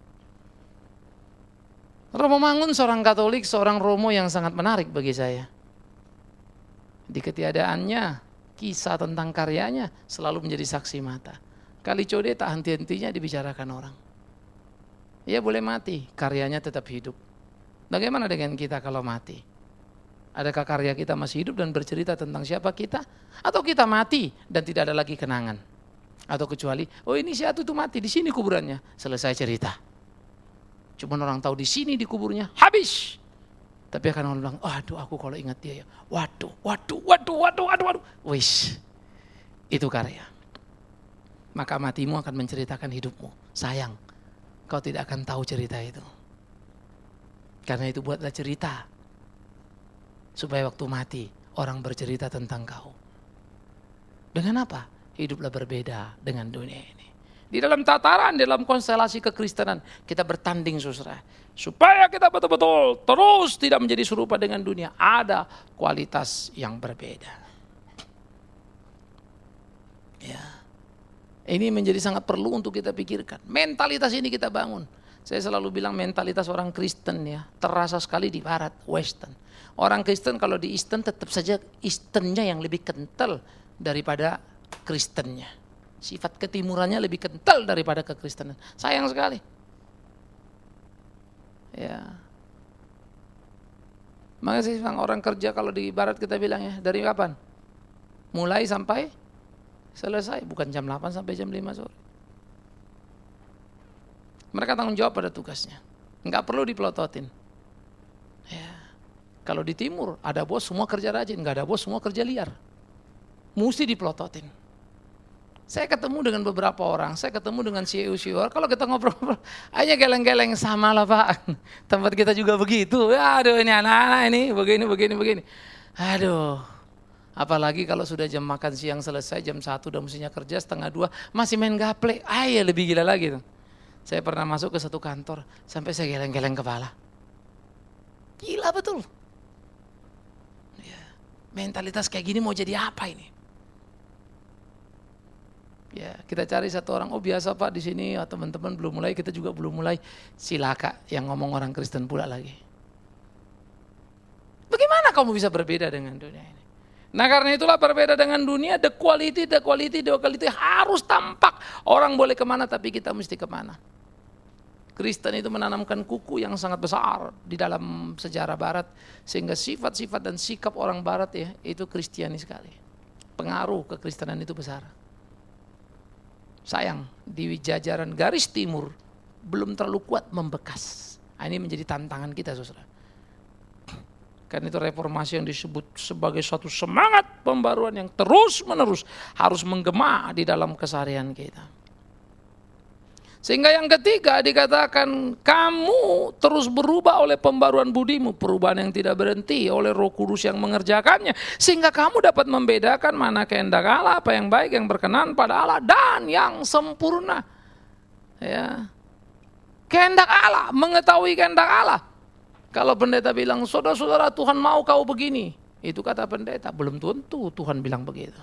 Romo Mangun seorang Katolik, seorang Romo yang sangat menarik bagi saya. Di ketiadaannya, kisah tentang karyanya selalu menjadi saksi mata. Kalicode tak henti-hentinya dibicarakan orang. Ia boleh mati, karyanya tetap hidup. Bagaimana dengan kita kalau mati? Adakah karya kita masih hidup dan bercerita tentang siapa kita? Atau kita mati dan tidak ada lagi kenangan? Atau kecuali, oh ini si Atu itu mati, di sini kuburannya. Selesai cerita. Cuma orang tahu di sini di kuburnya, habis. Tapi akan orang bilang, waduh aku kalau ingat dia ya. Waduh, waduh, waduh, waduh, waduh, waduh. Wish, itu karya. Maka matimu akan menceritakan hidupmu. Sayang, kau tidak akan tahu cerita itu. Karena itu buatlah cerita. Supaya waktu mati orang bercerita tentang kau. Dengan apa? Hiduplah berbeda dengan dunia ini. Di dalam tataran, di dalam konstelasi kekristenan kita bertanding saudara. Supaya kita betul-betul terus tidak menjadi serupa dengan dunia. Ada kualitas yang berbeda. Ya. Ini menjadi sangat perlu untuk kita pikirkan. Mentalitas ini kita bangun. Saya selalu bilang mentalitas orang Kristen ya, terasa sekali di barat, western. Orang Kristen kalau di Eastern tetap saja Easternnya yang lebih kental daripada Kristennya. Sifat ketimurannya lebih kental daripada kekristenan. Sayang sekali. Ya. Makanya sih orang kerja kalau di barat kita bilang ya, dari kapan? Mulai sampai selesai, bukan jam delapan sampai jam lima sore. Mereka tanggung jawab pada tugasnya. Enggak perlu dipelototin. Ya. Kalau di timur ada bos semua kerja rajin, enggak ada bos semua kerja liar. Mesti dipelototin. Saya ketemu dengan beberapa orang, saya ketemu dengan C E O-C E O, kalau kita ngobrol-ngobrol, hanya geleng-geleng sama lah Pak, tempat kita juga begitu, aduh ini anak-anak ini, begini, begini, begini. Aduh, apalagi kalau sudah jam makan siang selesai, jam satu udah mestinya kerja, setengah dua, masih main gaple, ayah lebih gila lagi tuh. Saya pernah masuk ke satu kantor, sampai saya geleng-geleng kepala. Gila betul. Ya, mentalitas kayak gini mau jadi apa ini? Ya, kita cari satu orang, oh biasa Pak di sini, oh, teman-teman belum mulai, kita juga belum mulai. Silaka yang ngomong orang Kristen pula lagi. Bagaimana kamu bisa berbeda dengan dunia ini? Nah karena itulah berbeda dengan dunia, the quality, the quality, the quality harus tampak. Orang boleh kemana tapi kita mesti kemana. Kristen itu menanamkan kuku yang sangat besar di dalam sejarah barat. Sehingga sifat-sifat dan sikap orang barat ya, itu Kristiani sekali. Pengaruh kekristenan itu besar. Sayang, di jajaran garis timur belum terlalu kuat membekas. Nah, ini menjadi tantangan kita saudara. Karena itu reformasi yang disebut sebagai suatu semangat pembaruan yang terus menerus harus menggema di dalam keseharian kita. Sehingga yang ketiga dikatakan kamu terus berubah oleh pembaruan budimu, perubahan yang tidak berhenti oleh Roh Kudus yang mengerjakannya, sehingga kamu dapat membedakan mana kehendak Allah, apa yang baik, yang berkenan pada Allah dan yang sempurna. Ya. Kehendak Allah, mengetahui kehendak Allah. Kalau pendeta bilang, saudara-saudara Tuhan mau kau begini, itu kata pendeta, belum tentu Tuhan bilang begitu.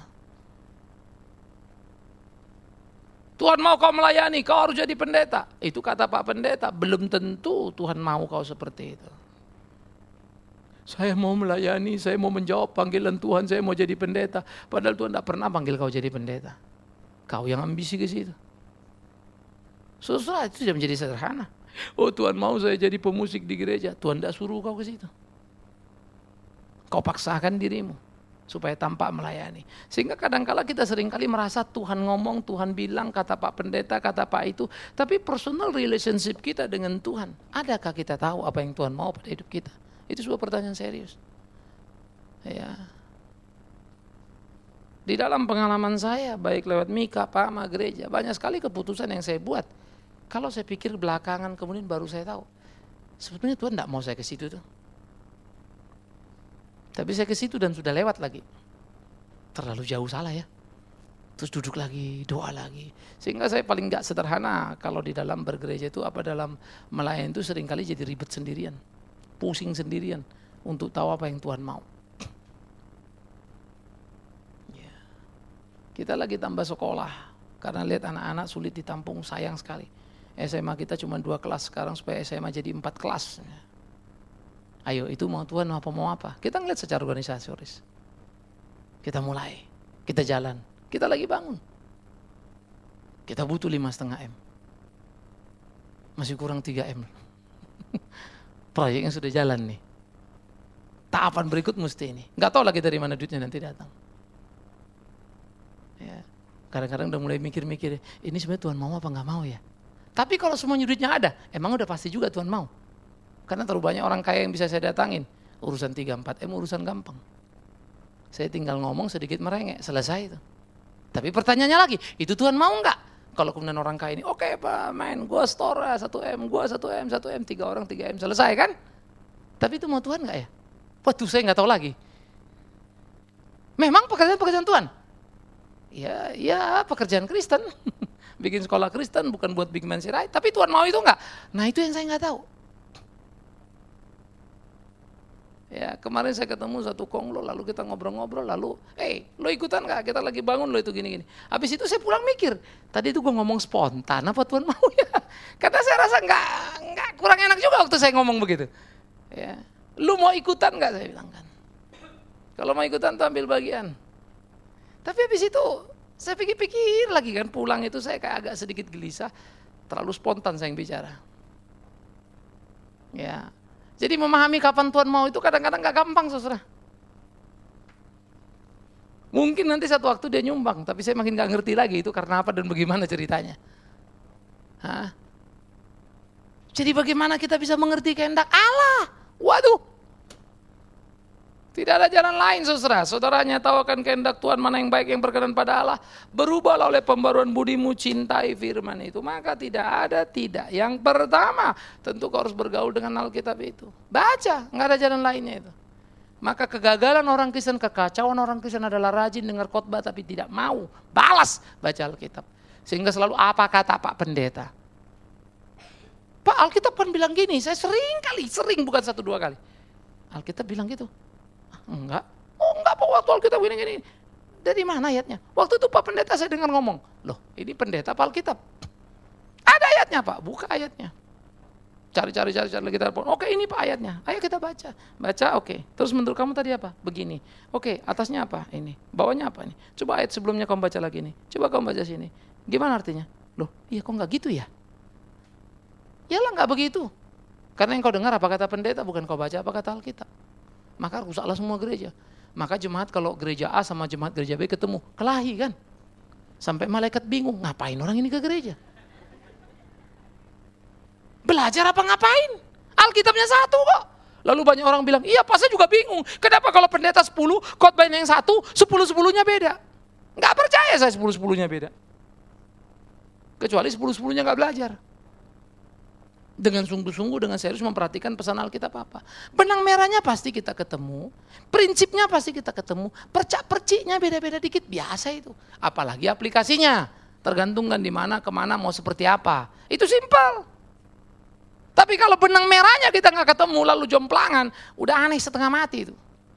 Tuhan mau kau melayani, kau harus jadi pendeta. Itu kata Pak Pendeta, belum tentu Tuhan mau kau seperti itu. Saya mau melayani, saya mau menjawab panggilan Tuhan, saya mau jadi pendeta. Padahal Tuhan tidak pernah panggil kau jadi pendeta. Kau yang ambisi ke situ. Saudara, itu sudah menjadi sederhana. Oh Tuhan mau saya jadi pemusik di gereja. Tuhan tidak suruh kau ke situ. Kau paksakan dirimu supaya tampak melayani. Sehingga kadang-kala kita seringkali merasa Tuhan ngomong, Tuhan bilang, kata Pak Pendeta, kata Pak itu. Tapi personal relationship kita dengan Tuhan, adakah kita tahu apa yang Tuhan mau pada hidup kita? Itu sebuah pertanyaan serius. Ya. Di dalam pengalaman saya, baik lewat Mika, Pak Ma, gereja, banyak sekali keputusan yang saya buat. Kalau saya pikir belakangan, kemudian baru saya tahu. Sebetulnya Tuhan tidak mau saya ke situ tuh. Tapi saya ke situ dan sudah lewat lagi. Terlalu jauh salah ya. Terus duduk lagi, doa lagi. Sehingga saya paling gak sederhana kalau di dalam bergereja itu, apa dalam melayani itu seringkali jadi ribet sendirian. Pusing sendirian untuk tahu apa yang Tuhan mau. Ya. Kita lagi tambah sekolah. Karena lihat anak-anak sulit ditampung, sayang sekali. S M A kita cuma dua kelas, sekarang supaya S M A jadi empat kelas. Ayo, itu mau Tuhan apa mau apa? Kita ngeliat secara organisatoris. Kita mulai, kita jalan, kita lagi bangun. Kita butuh lima setengah M. Masih kurang tiga M. Proyeknya sudah jalan nih. Tahapan berikut mesti ini. Gak tahu lagi dari mana duitnya nanti datang. Ya, kadang-kadang udah mulai mikir-mikir, ini sebenarnya Tuhan mau apa nggak mau ya? Tapi kalau semuanya duitnya ada, emang udah pasti juga Tuhan mau. Karena terlalu banyak orang kaya yang bisa saya datangin. Urusan tiga empat M urusan gampang. Saya tinggal ngomong sedikit merengek, selesai itu. Tapi pertanyaannya lagi, itu Tuhan mau enggak? Kalau kemudian orang kaya ini, oke okay, Pak, main, gua store satu M, gua satu M, satu M, tiga orang tiga M, selesai kan? Tapi itu mau Tuhan enggak ya? Waduh, saya enggak tahu lagi. Memang pekerjaan-pekerjaan Tuhan? Ya, ya pekerjaan Kristen. Bikin sekolah Kristen bukan buat big man sirai, tapi Tuhan mau itu enggak? Nah itu yang saya enggak tahu. Ya, kemarin saya ketemu satu konglo, lalu kita ngobrol-ngobrol, lalu, hey, lo ikutan gak? Kita lagi bangun lo itu gini-gini. Habis itu saya pulang mikir, tadi itu gue ngomong spontan, apa Tuhan mau ya? Karena saya rasa nggak, nggak kurang enak juga waktu saya ngomong begitu. Ya, lo mau ikutan gak? Saya bilang kan. Kalau mau ikutan tuh ambil bagian. Tapi habis itu saya pikir-pikir lagi kan, pulang itu saya kayak agak sedikit gelisah, terlalu spontan saya yang bicara. Ya. Jadi memahami kapan Tuhan mau itu kadang-kadang gak gampang, saudara. Mungkin nanti satu waktu dia nyumbang, tapi saya makin gak ngerti lagi itu karena apa dan bagaimana ceritanya. Hah? Jadi bagaimana kita bisa mengerti kehendak Allah? Waduh. Tidak ada jalan lain, saudara. Saudaranya tahu akan kehendak Tuhan mana yang baik, yang berkenan pada Allah. Berubahlah oleh pembaruan budimu, cintai firman itu. Maka tidak ada tidak. Yang pertama, tentu kau harus bergaul dengan Alkitab itu. Baca, nggak ada jalan lainnya itu. Maka kegagalan orang Kristen, kekacauan orang Kristen adalah rajin dengar khotbah tapi tidak mau balas baca Alkitab. Sehingga selalu apa kata Pak Pendeta. Pak, Alkitab kan bilang gini, saya sering kali, sering bukan satu dua kali. Alkitab bilang gitu. Enggak, oh enggak Pak, waktu Alkitab gini-gini. Dari mana ayatnya? Waktu itu Pak Pendeta saya dengar ngomong, loh ini pendeta Pak Alkitab. Ada ayatnya Pak, buka ayatnya. Cari-cari cari cari kita pun. Oke ini Pak ayatnya, ayo kita baca. Baca oke, terus menurut kamu tadi apa? Begini. Oke atasnya apa? Ini, bawahnya apa? Ini. Coba ayat sebelumnya kamu baca lagi nih. Coba kamu baca sini. Gimana artinya? Loh iya kok enggak gitu ya? Yalah enggak begitu. Karena yang kau dengar apa kata pendeta, bukan kau baca apa kata Alkitab. Maka rusaklah semua gereja. Maka jemaat kalau gereja A sama jemaat gereja B ketemu, kelahi kan. Sampai malaikat bingung, ngapain orang ini ke gereja? Belajar apa ngapain? Alkitabnya satu kok. Lalu banyak orang bilang, iya pas saya juga bingung. Kenapa kalau pendeta sepuluh, khotbahnya yang satu, sepuluh-sepuluhnya beda? Nggak percaya saya sepuluh-sepuluhnya beda. Kecuali sepuluh-sepuluhnya nggak belajar. Dengan sungguh-sungguh, dengan serius memperhatikan pesan Alkitab apa. Benang merahnya pasti kita ketemu, prinsipnya pasti kita ketemu, percak-perciknya beda-beda dikit, biasa itu. Apalagi aplikasinya, tergantung kan di mana, kemana, mau seperti apa. Itu simpel. Tapi kalau benang merahnya kita nggak ketemu, lalu jomplangan, udah aneh setengah mati itu.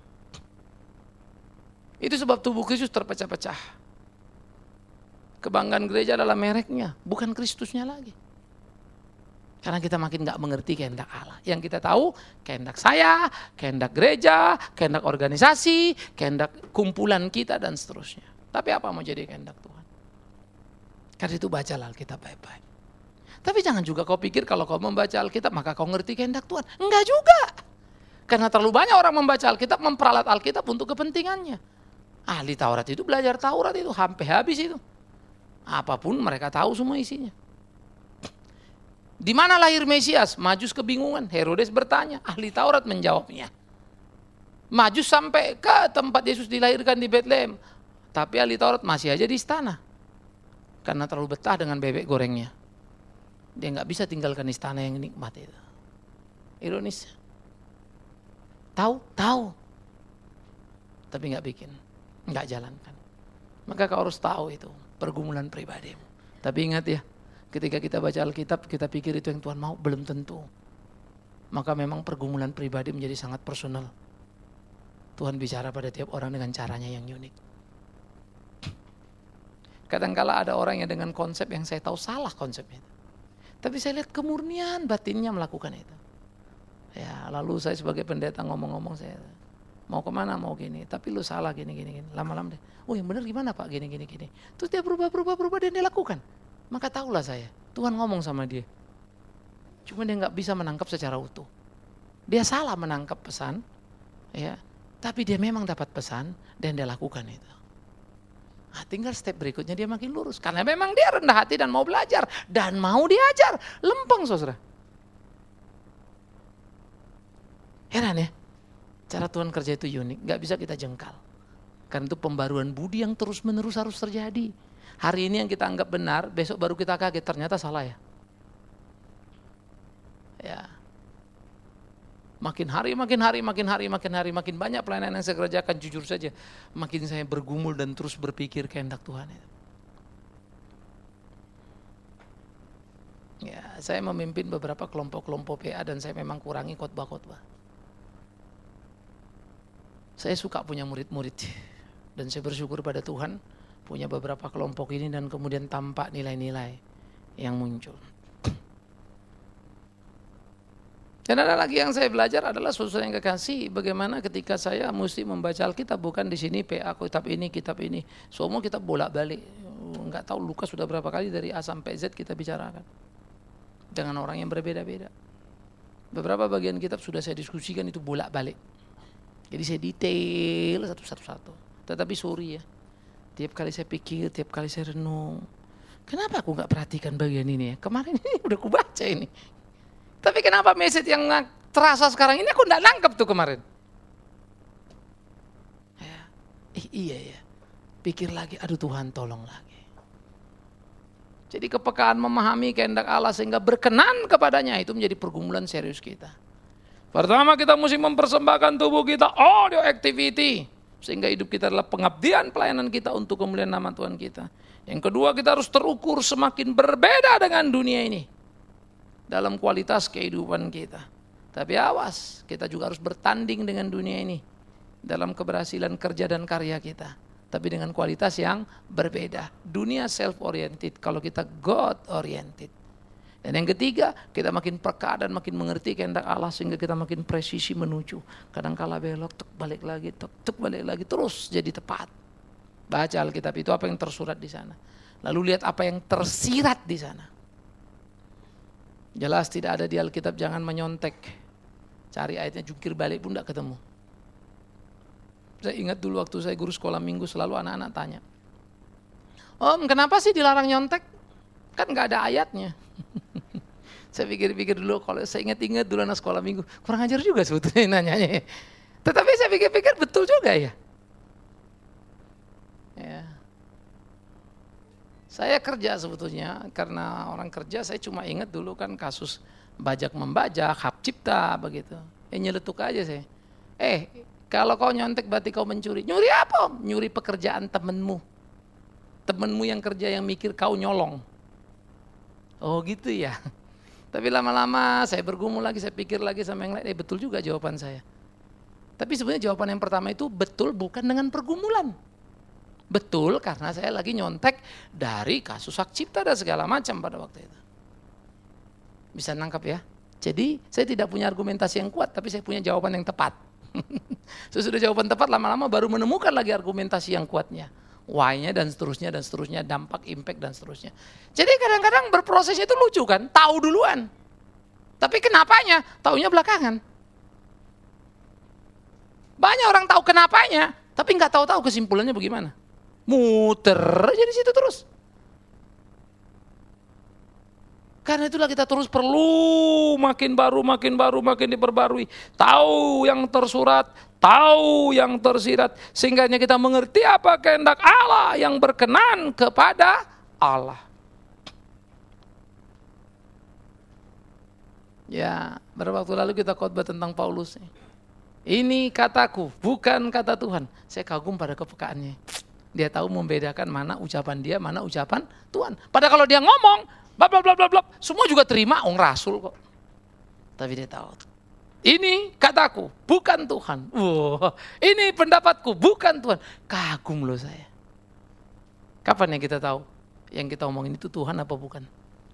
Itu sebab tubuh Kristus terpecah-pecah. Kebanggaan gereja adalah mereknya, bukan Kristusnya lagi. Karena kita makin gak mengerti kehendak Allah. Yang kita tahu, kehendak saya, kehendak gereja, kehendak organisasi, kehendak kumpulan kita dan seterusnya. Tapi apa mau jadi kehendak Tuhan? Karena itu bacalah Alkitab baik-baik. Tapi jangan juga kau pikir kalau kau membaca Alkitab maka kau ngerti kehendak Tuhan. Enggak juga. Karena terlalu banyak orang membaca Alkitab, memperalat Alkitab untuk kepentingannya. Ahli Taurat itu belajar Taurat itu sampai habis itu. Apapun mereka tahu semua isinya. Di mana lahir Mesias? Majus kebingungan. Herodes bertanya, ahli Taurat menjawabnya. Majus sampai ke tempat Yesus dilahirkan di Betlehem. Tapi ahli Taurat masih aja di istana. Karena terlalu betah dengan bebek gorengnya. Dia nggak bisa tinggalkan istana yang nikmat itu. Ironis. Tahu? Tahu. Tapi nggak bikin. Nggak jalankan. Maka kau harus tahu itu. Pergumulan pribadimu. Tapi ingat ya. Ketika kita baca Alkitab, kita pikir itu yang Tuhan mau, belum tentu. Maka memang pergumulan pribadi menjadi sangat personal. Tuhan bicara pada tiap orang dengan caranya yang unik. Kadangkala ada orang yang dengan konsep yang saya tahu salah konsepnya. Tapi saya lihat kemurnian batinnya melakukan itu. Ya, lalu saya sebagai pendeta ngomong-ngomong, saya mau kemana, mau gini. Tapi lu salah gini, gini, gini. Lama-lama deh, oh yang benar gimana Pak, gini, gini, gini. Terus dia berubah, berubah, berubah dan dia lakukan. Maka tahulah saya, Tuhan ngomong sama dia. Cuma dia nggak bisa menangkap secara utuh. Dia salah menangkap pesan, ya. Tapi dia memang dapat pesan dan dia lakukan itu. Nah, tinggal step berikutnya dia makin lurus. Karena memang dia rendah hati dan mau belajar. Dan mau diajar. Lempeng saudara. Heran ya. Cara Tuhan kerja itu unik. Gak bisa kita jengkal. Karena itu pembaruan budi yang terus menerus harus terjadi. Hari ini yang kita anggap benar, besok baru kita kaget, ternyata salah ya. Ya. Makin hari, makin hari, makin hari, makin hari, makin banyak pelayanan yang saya kerjakan, jujur saja. Makin saya bergumul dan terus berpikir kehendak Tuhan itu. Ya, saya memimpin beberapa kelompok-kelompok P A dan saya memang kurangi khotbah-khotbah. Saya suka punya murid-murid dan saya bersyukur pada Tuhan punya beberapa kelompok ini dan kemudian tampak nilai-nilai yang muncul. Dan ada lagi yang saya belajar adalah saudara yang kekasih, bagaimana ketika saya mesti membaca Alkitab, bukan di sini P A kitab ini, kitab ini, semua kita bolak-balik. Enggak tahu Lukas sudah berapa kali dari A sampai Z kita bicarakan dengan orang yang berbeda-beda. Beberapa bagian kitab sudah saya diskusikan itu bolak-balik. Jadi saya detail satu-satu. Tetapi sorry ya, tiap kali saya pikir, tiap kali saya renung, kenapa aku nggak perhatikan bagian ini ya? Kemarin ini udah aku baca ini. Tapi kenapa message yang terasa sekarang ini aku nggak nangkep tuh kemarin? Ya, eh, iya ya, pikir lagi, aduh Tuhan tolong lagi. Jadi kepekaan memahami kehendak Allah sehingga berkenan kepadanya itu menjadi pergumulan serius kita. Pertama kita mesti mempersembahkan tubuh kita audio activity. Sehingga hidup kita adalah pengabdian pelayanan kita untuk kemuliaan nama Tuhan kita. Yang kedua kita harus terukur semakin berbeda dengan dunia ini. Dalam kualitas kehidupan kita. Tapi awas, kita juga harus bertanding dengan dunia ini. Dalam keberhasilan kerja dan karya kita. Tapi dengan kualitas yang berbeda. Dunia self-oriented, kalau kita God-oriented. Dan yang ketiga, kita makin peka dan makin mengerti kehendak Allah sehingga kita makin presisi menuju. Kadang-kala belok, tuk balik lagi, tuk, tuk balik lagi, terus jadi tepat. Baca Alkitab itu apa yang tersurat di sana. Lalu lihat apa yang tersirat di sana. Jelas tidak ada di Alkitab jangan menyontek. Cari ayatnya jungkir balik pun tidak ketemu. Saya ingat dulu waktu saya guru sekolah minggu selalu anak-anak tanya. Om kenapa sih dilarang nyontek? Kan gak ada ayatnya. Saya pikir-pikir dulu, kalau saya ingat-ingat dulu anak sekolah minggu, kurang ajar juga sebetulnya nanyanya. Tetapi saya pikir-pikir betul juga ya. Ya. Saya kerja sebetulnya, karena orang kerja saya cuma ingat dulu kan kasus bajak membajak, hak cipta begitu. Eh nyeletuk aja saya. Eh kalau kau nyontek berarti kau mencuri. Nyuri apa? Nyuri pekerjaan temenmu. Temenmu yang kerja yang mikir kau nyolong. Oh gitu ya. Tapi lama-lama saya bergumul lagi, saya pikir lagi sama yang lain, eh betul juga jawaban saya. Tapi sebenarnya jawaban yang pertama itu betul bukan dengan pergumulan. Betul karena saya lagi nyontek dari kasus hak cipta dan segala macam pada waktu itu. Bisa nangkap ya? Jadi saya tidak punya argumentasi yang kuat, tapi saya punya jawaban yang tepat. Sesudah jawaban tepat lama-lama baru menemukan lagi argumentasi yang kuatnya. Why-nya dan seterusnya dan seterusnya, dampak, impact dan seterusnya. Jadi kadang-kadang berprosesnya itu lucu kan, tahu duluan. Tapi kenapanya? Taunya belakangan. Banyak orang tahu kenapanya, tapi nggak tahu-tahu kesimpulannya bagaimana. Muter aja di situ terus. Karena itulah kita terus perlu makin baru, makin baru, makin diperbarui. Tahu yang tersurat, tahu yang tersirat. Sehingga kita mengerti apa kehendak Allah yang berkenan kepada Allah. Ya, beberapa waktu lalu kita khotbah tentang Paulus. Ini kataku, bukan kata Tuhan. Saya kagum pada kepekaannya. Dia tahu membedakan mana ucapan dia, mana ucapan Tuhan. Padahal kalau dia ngomong, bla bla bla bla bla, semua juga terima, orang rasul kok. Tapi dia tahu. Ini kataku, bukan Tuhan. Wow, ini pendapatku, bukan Tuhan. Kagum loh saya. Kapan yang kita tahu? Yang kita omongin itu Tuhan apa bukan?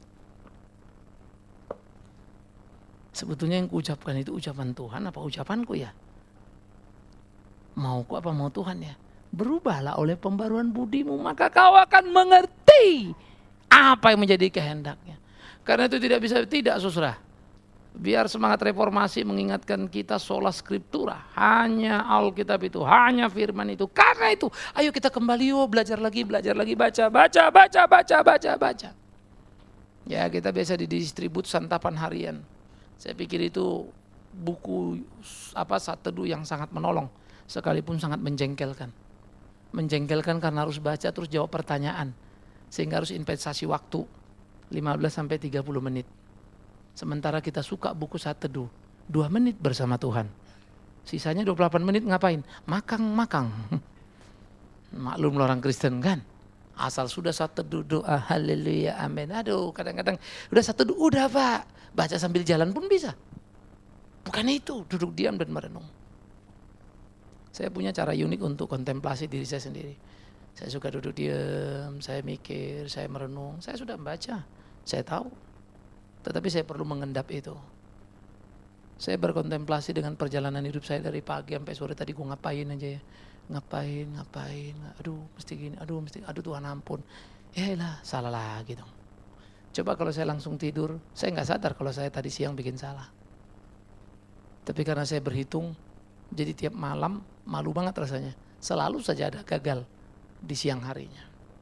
Sebetulnya yang kuucapkan itu ucapan Tuhan apa ucapanku ya? Mauku apa mau Tuhan ya? Berubahlah oleh pembaruan budimu, maka kau akan mengerti apa yang menjadi kehendaknya. Karena itu tidak bisa tidak, saudara. Biar semangat reformasi mengingatkan kita sola scriptura, hanya Alkitab itu, hanya firman itu. Karena itu, ayo kita kembali, oh belajar lagi, belajar lagi, baca, baca, baca, baca, baca, baca. Ya kita biasa didistribut santapan harian. Saya pikir itu buku apa saat teduh yang sangat menolong, sekalipun sangat menjengkelkan. Menjengkelkan karena harus baca terus jawab pertanyaan, sehingga harus investasi waktu lima belas sampai tiga puluh menit. Sementara kita suka buku saat teduh, dua menit bersama Tuhan. Sisanya dua puluh delapan menit ngapain? Makang-makang. Maklum orang Kristen kan? Asal sudah saat teduh doa haleluya amin. Aduh kadang-kadang udah saat teduh udah Pak. Baca sambil jalan pun bisa. Bukan itu, duduk diam dan merenung. Saya punya cara unik untuk kontemplasi diri saya sendiri. Saya suka duduk diam, saya mikir, saya merenung. Saya sudah membaca, saya tahu. Tetapi saya perlu mengendap itu. Saya berkontemplasi dengan perjalanan hidup saya dari pagi sampai sore tadi gue ngapain aja ya. Ngapain, ngapain, aduh mesti gini, aduh mesti, aduh Tuhan ampun. Ya lah, salah lagi dong. Coba kalau saya langsung tidur, saya nggak sadar kalau saya tadi siang bikin salah. Tapi karena saya berhitung, jadi tiap malam malu banget rasanya. Selalu saja ada gagal di siang harinya.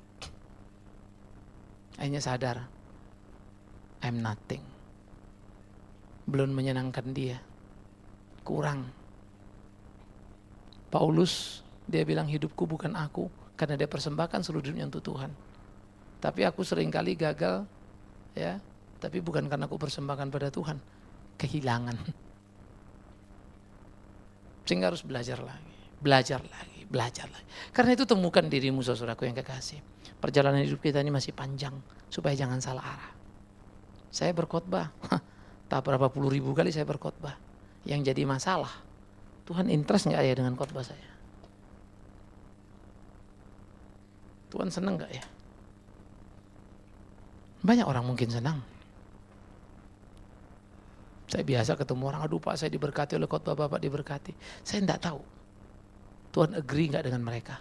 Akhirnya sadar, I'm nothing. Belum menyenangkan dia. Kurang. Paulus, dia bilang hidupku bukan aku, karena dia persembahkan seluruh hidupnya untuk Tuhan. Tapi aku seringkali gagal, ya, tapi bukan karena aku persembahkan pada Tuhan, kehilangan. Sehingga harus belajar lagi, belajar lagi, belajar lagi. Karena itu temukan dirimu saudaraku yang kekasih. Perjalanan hidup kita ini masih panjang, supaya jangan salah arah. Saya berkhotbah, tak berapa puluh ribu kali saya berkhotbah. Yang jadi masalah, Tuhan interest nggak ya dengan khotbah saya? Tuhan senang nggak ya? Banyak orang mungkin senang. Saya biasa ketemu orang, aduh Pak saya diberkati oleh khotbah Bapak diberkati. Saya enggak tahu. Tuhan agree enggak dengan mereka?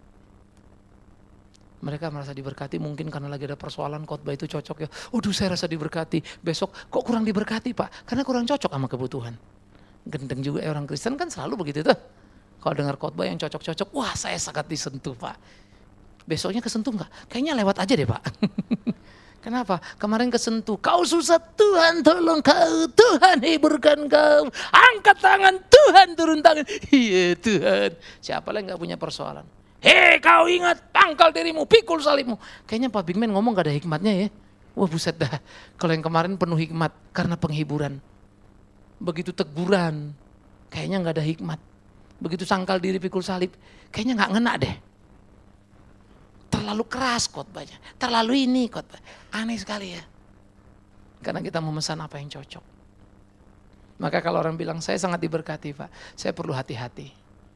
Mereka merasa diberkati mungkin karena lagi ada persoalan khotbah itu cocok ya. Aduh saya rasa diberkati. Besok kok kurang diberkati Pak? Karena kurang cocok sama kebutuhan. Gendeng juga ya orang Kristen kan selalu begitu tuh. Kalau dengar khotbah yang cocok-cocok, wah saya sangat disentuh Pak. Besoknya kesentuh enggak? Kayaknya lewat aja deh Pak. Kenapa? Kemarin kesentuh, kau susah Tuhan tolong kau, Tuhan hiburkan kau, angkat tangan Tuhan turun tangan, iya Tuhan. Siapa lagi gak punya persoalan? Hei kau ingat, tangkal dirimu, pikul salibmu. Kayaknya Pak Big Man ngomong gak ada hikmatnya ya. Wah buset dah, kalau yang kemarin penuh hikmat karena penghiburan. Begitu teguran, kayaknya gak ada hikmat. Begitu sangkal diri, pikul salib, kayaknya gak ngena deh. Terlalu keras khotbahnya, terlalu ini khotbah. Aneh sekali ya. Karena kita memesan apa yang cocok. Maka kalau orang bilang, saya sangat diberkati Pak, saya perlu hati-hati.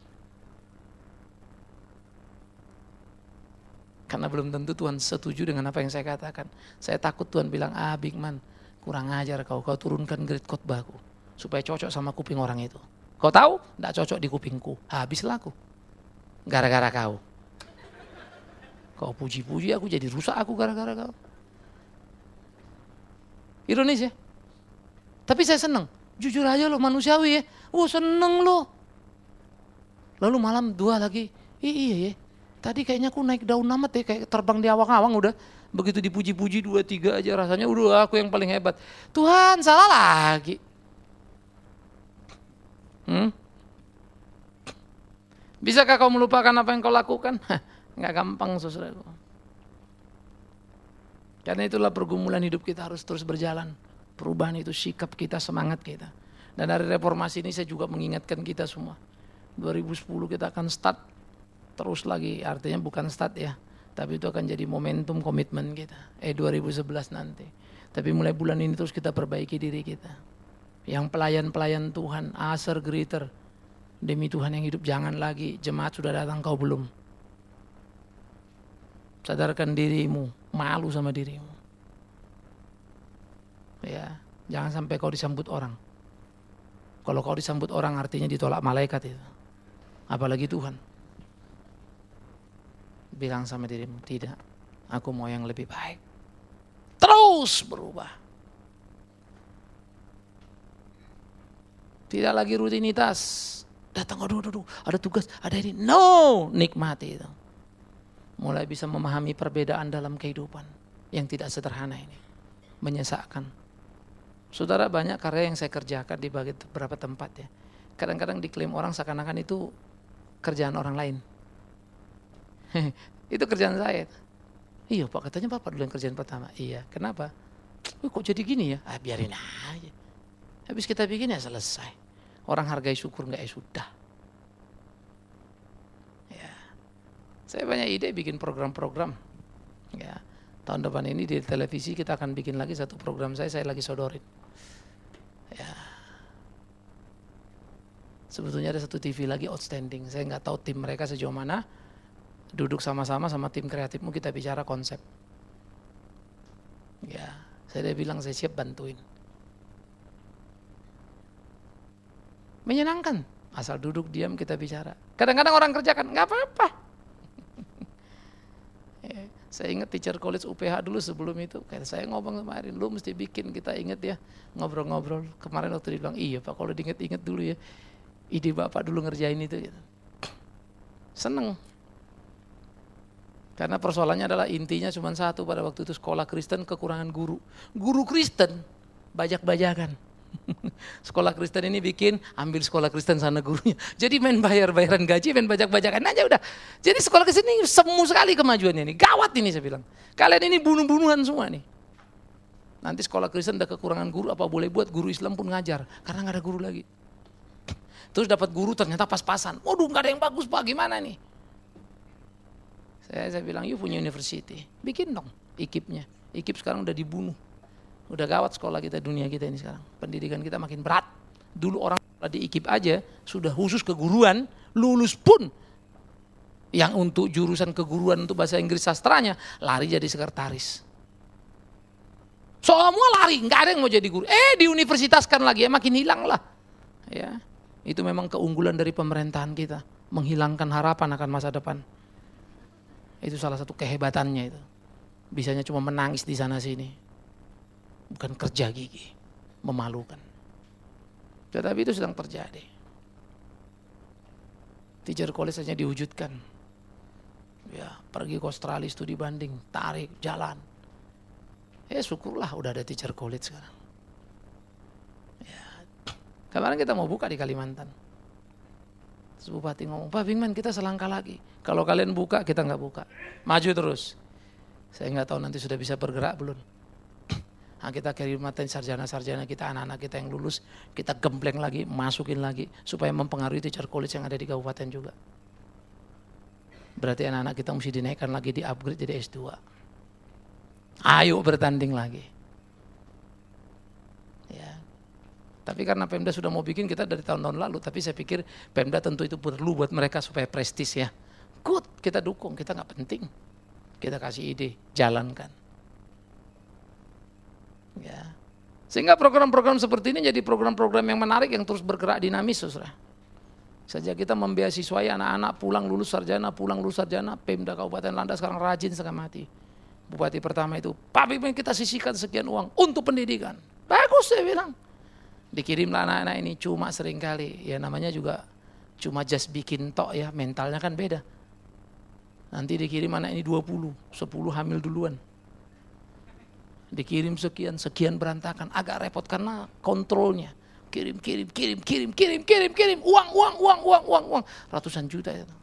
Karena belum tentu Tuhan setuju dengan apa yang saya katakan. Saya takut Tuhan bilang, ah Big Man, kurang ajar kau, kau turunkan grade khotbahku. Supaya cocok sama kuping orang itu. Kau tahu? Tidak cocok di kupingku, habislah aku. Gara-gara kau. Kau puji-puji aku jadi rusak aku gara-gara kau. Ironis ya. Tapi saya senang. Jujur aja lo manusiawi ya. Oh seneng lo. Lalu malam dua lagi. Iya ya. Tadi kayaknya aku naik daun amat ya. Kayak terbang di awang-awang udah. Begitu dipuji-puji dua tiga aja rasanya. Udah aku yang paling hebat. Tuhan salah lagi. Hmm? Bisakah kau melupakan apa yang kau lakukan? Nggak gampang saudaraku. Karena itulah pergumulan hidup kita harus terus berjalan. Perubahan itu sikap kita, semangat kita. Dan dari reformasi ini saya juga mengingatkan kita semua. dua ribu sepuluh kita akan start terus lagi. Artinya bukan start ya. Tapi itu akan jadi momentum komitmen kita. Eh dua ribu sebelas nanti. Tapi mulai bulan ini terus kita perbaiki diri kita. Yang pelayan-pelayan Tuhan, aser greater. Demi Tuhan yang hidup jangan lagi. Jemaat sudah datang kau belum. Sadarkan dirimu, malu sama dirimu. Ya, jangan sampai kau disambut orang. Kalau kau disambut orang artinya ditolak malaikat itu. Apalagi Tuhan. Bilang sama dirimu, tidak. Aku mau yang lebih baik. Terus berubah. Tidak lagi rutinitas. Datang, aduh, aduh, aduh, ada tugas, ada ini. No, nikmati itu. Mulai bisa memahami perbedaan dalam kehidupan yang tidak sederhana ini. Menyesakkan. Saudara, banyak karya yang saya kerjakan di beberapa tempat ya. Kadang-kadang diklaim orang seakan-akan itu kerjaan orang lain. Itu kerjaan saya. Iya Pak, katanya Bapak dulu yang kerjaan pertama. Iya, kenapa? Wih, kok jadi gini ya? Ah, biarin aja. Habis kita bikin ya selesai. Orang hargai syukur enggak ya sudah. Saya banyak ide bikin program-program. Ya, tahun depan ini di televisi kita akan bikin lagi satu program saya, saya lagi sodorin. Ya. Sebetulnya ada satu T V lagi outstanding. Saya nggak tahu tim mereka sejauh mana. Duduk sama-sama sama tim kreatifmu kita bicara konsep. Ya, saya bilang saya siap bantuin. Menyenangkan, asal duduk diam kita bicara. Kadang-kadang orang kerjakan, nggak apa-apa. Ya, saya ingat teacher college U P H dulu sebelum itu, kayak saya ngomong kemarin, lu mesti bikin, kita ingat ya, ngobrol-ngobrol. Kemarin waktu dia bilang, iya Pak, kalau diinget-inget dulu ya, ide Bapak dulu ngerjain itu. Gitu. Seneng. Karena persoalannya adalah intinya cuma satu, pada waktu itu sekolah Kristen kekurangan guru. Guru Kristen, bajak-bajakan. Sekolah Kristen ini bikin, ambil sekolah Kristen sana gurunya. Jadi main bayar-bayaran gaji, main bajak-bajakan aja udah. Jadi sekolah Kristen ini semu sekali kemajuannya ini. Gawat ini saya bilang. Kalian ini bunuh-bunuhan semua nih. Nanti sekolah Kristen ada kekurangan guru, apa boleh buat, guru Islam pun ngajar. Karena gak ada guru lagi. Terus dapat guru ternyata pas-pasan. Waduh gak ada yang bagus Pak, gimana nih? Saya, saya bilang, yuk punya university. Bikin dong ikipnya. Ikip sekarang udah dibunuh. Udah gawat sekolah kita, dunia kita ini sekarang. Pendidikan kita makin berat. Dulu orang di I K I P aja sudah khusus keguruan, lulus pun yang untuk jurusan keguruan untuk bahasa Inggris sastranya lari jadi sekretaris. Semua lari, nggak ada yang mau jadi guru. Eh diuniversitaskan lagi ya makin hilang lah. Ya, itu memang keunggulan dari pemerintahan kita, menghilangkan harapan akan masa depan. Itu salah satu kehebatannya itu. Bisanya cuma menangis di sana sini. Bukan kerja gigi, memalukan. Tetapi itu sedang terjadi. Teacher college hanya diwujudkan. Ya, pergi ke Australia studi banding, tarik, jalan. Ya syukurlah udah ada teacher college sekarang. Ya, kemarin kita mau buka di Kalimantan. Terus bupati ngomong, Pak Bingman kita selangkah lagi. Kalau kalian buka, kita nggak buka. Maju terus. Saya nggak tahu nanti sudah bisa bergerak belum. Nah, kita kirimkan sarjana-sarjana kita, anak-anak kita yang lulus, kita gembleng lagi, masukin lagi, supaya mempengaruhi teacher college yang ada di kabupaten juga. Berarti anak-anak kita mesti dinaikkan lagi, di upgrade jadi S dua. Ayo bertanding lagi. Ya. Tapi karena Pemda sudah mau bikin kita dari tahun-tahun lalu, tapi saya pikir Pemda tentu itu perlu buat mereka supaya prestis ya. Good, kita dukung, kita nggak penting. Kita kasih ide, jalankan. Ya. Sehingga program-program seperti ini jadi program-program yang menarik yang terus bergerak dinamis, saudara. Saja kita membeasiswai anak-anak pulang lulus sarjana, pulang lulus sarjana, Pemda Kabupaten Landas sekarang rajin setengah mati. Bupati pertama itu, Pak Bingman kita sisihkan sekian uang untuk pendidikan. Bagus saya bilang. Dikirimlah anak-anak ini cuma seringkali, ya namanya juga cuma just bikin tok ya, mentalnya kan beda. Nanti dikirim anak ini dua puluh, sepuluh hamil duluan. Dikirim sekian, sekian berantakan, agak repot karena kontrolnya. Kirim, kirim, kirim, kirim, kirim, kirim, kirim, uang, uang, uang, uang, uang, uang, ratusan juta itu.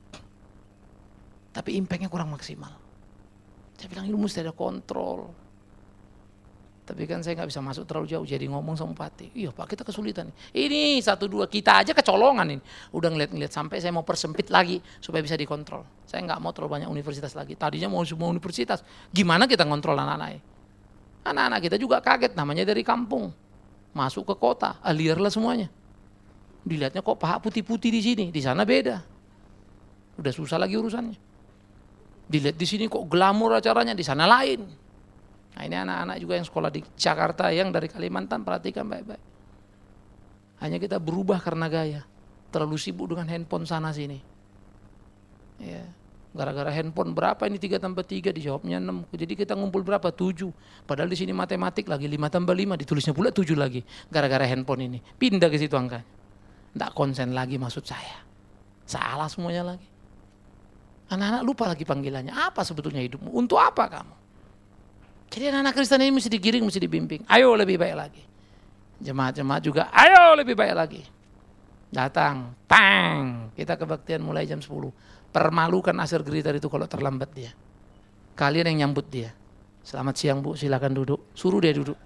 Tapi impactnya kurang maksimal. Saya bilang ini mesti ada kontrol. Tapi kan saya nggak bisa masuk terlalu jauh, jadi ngomong sama Bupati. Iya Pak, kita kesulitan. Ini satu dua kita aja kecolongan ini. Udah ngeliat-ngeliat sampai saya mau persempit lagi supaya bisa dikontrol. Saya nggak mau terlalu banyak universitas lagi. Tadinya mau semua universitas. Gimana kita ngontrol anak-anak? Anak-anak kita juga kaget, namanya dari kampung masuk ke kota, liar lah semuanya. Dilihatnya kok paha putih-putih di sini, di sana beda. Udah susah lagi urusannya. Dilihat di sini kok glamor acaranya, di sana lain. Nah ini anak-anak juga yang sekolah di Jakarta, yang dari Kalimantan, perhatikan baik-baik. Hanya kita berubah karena gaya. Terlalu sibuk dengan handphone sana sini. Ya, gara-gara handphone berapa ini tiga tambah tiga, dijawabnya enam. Jadi kita ngumpul berapa? tujuh. Padahal di sini matematik lagi lima tambah lima, ditulisnya pula tujuh lagi. Gara-gara handphone ini. Pindah ke situ angkanya. Nggak konsen lagi maksud saya. Salah semuanya lagi. Anak-anak lupa lagi panggilannya. Apa sebetulnya hidupmu? Untuk apa kamu? Jadi anak-anak Kristen ini mesti digiring, mesti dibimbing. Ayo lebih baik lagi. Jemaat-jemaat juga, ayo lebih baik lagi. Datang, tang, kita kebaktian mulai jam sepuluh. Permalukan Asir Gritter itu kalau terlambat dia. Kalian yang nyambut dia. Selamat siang Bu, silakan duduk. Suruh dia duduk.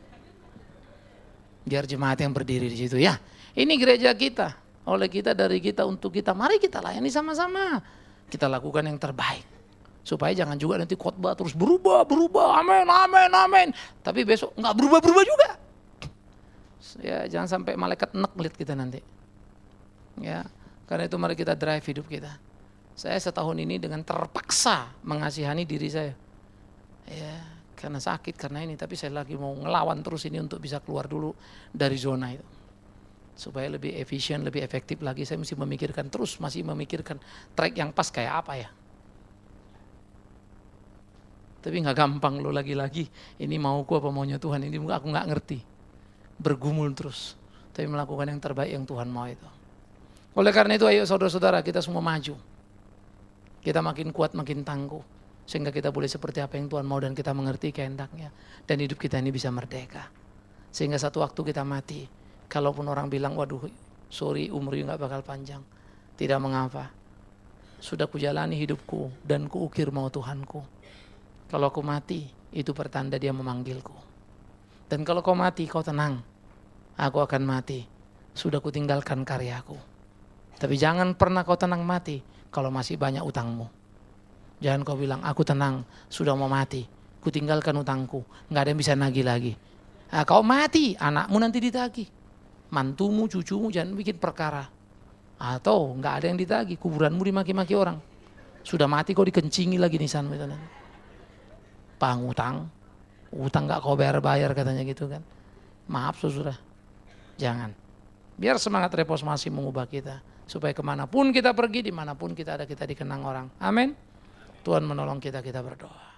Biar jemaat yang berdiri di situ ya. Ini gereja kita, oleh kita, dari kita, untuk kita. Mari kita layani sama-sama. Kita lakukan yang terbaik. Supaya jangan juga nanti khotbah terus berubah, berubah, amin, amin, amin. Tapi besok nggak berubah-berubah juga. Ya jangan sampai malaikat enek lihat kita nanti. Ya, karena itu mari kita drive hidup kita. Saya setahun ini dengan terpaksa mengasihani diri saya. Ya, karena sakit, karena ini. Tapi saya lagi mau ngelawan terus ini untuk bisa keluar dulu dari zona itu. Supaya lebih efisien, lebih efektif lagi. Saya mesti memikirkan terus, masih memikirkan track yang pas kayak apa ya. Tapi nggak gampang lo lagi-lagi. Ini mauku apa maunya Tuhan, ini aku nggak ngerti. Bergumul terus. Tapi melakukan yang terbaik yang Tuhan mau itu. Oleh karena itu ayo saudara-saudara kita semua maju. Kita makin kuat, makin tangguh. Sehingga kita boleh seperti apa yang Tuhan mau dan kita mengerti kehendaknya. Dan hidup kita ini bisa merdeka. Sehingga satu waktu kita mati. Kalaupun orang bilang, waduh sorry umur nggak bakal panjang. Tidak mengapa. Sudah kujalani hidupku dan kuukir mau Tuhanku. Kalau aku mati, itu pertanda dia memanggilku. Dan kalau kau mati, kau tenang. Aku akan mati. Sudah kutinggalkan karyaku. Tapi jangan pernah kau tenang mati kalau masih banyak utangmu. Jangan kau bilang, aku tenang, sudah mau mati. Kutinggalkan utangku, nggak ada yang bisa nagih lagi. Nah, kau mati, anakmu nanti ditagih. Mantumu, cucumu jangan bikin perkara. Atau nggak ada yang ditagih, kuburanmu dimaki-maki orang. Sudah mati kau dikencingi lagi nisanmu itu nanti. Pangutang, utang gak kau bayar-bayar katanya gitu kan. Maaf saudara, jangan. Biar semangat reformasi mengubah kita. Supaya kemanapun kita pergi, dimanapun kita ada, kita dikenang orang. Amin. Tuhan menolong kita, kita berdoa.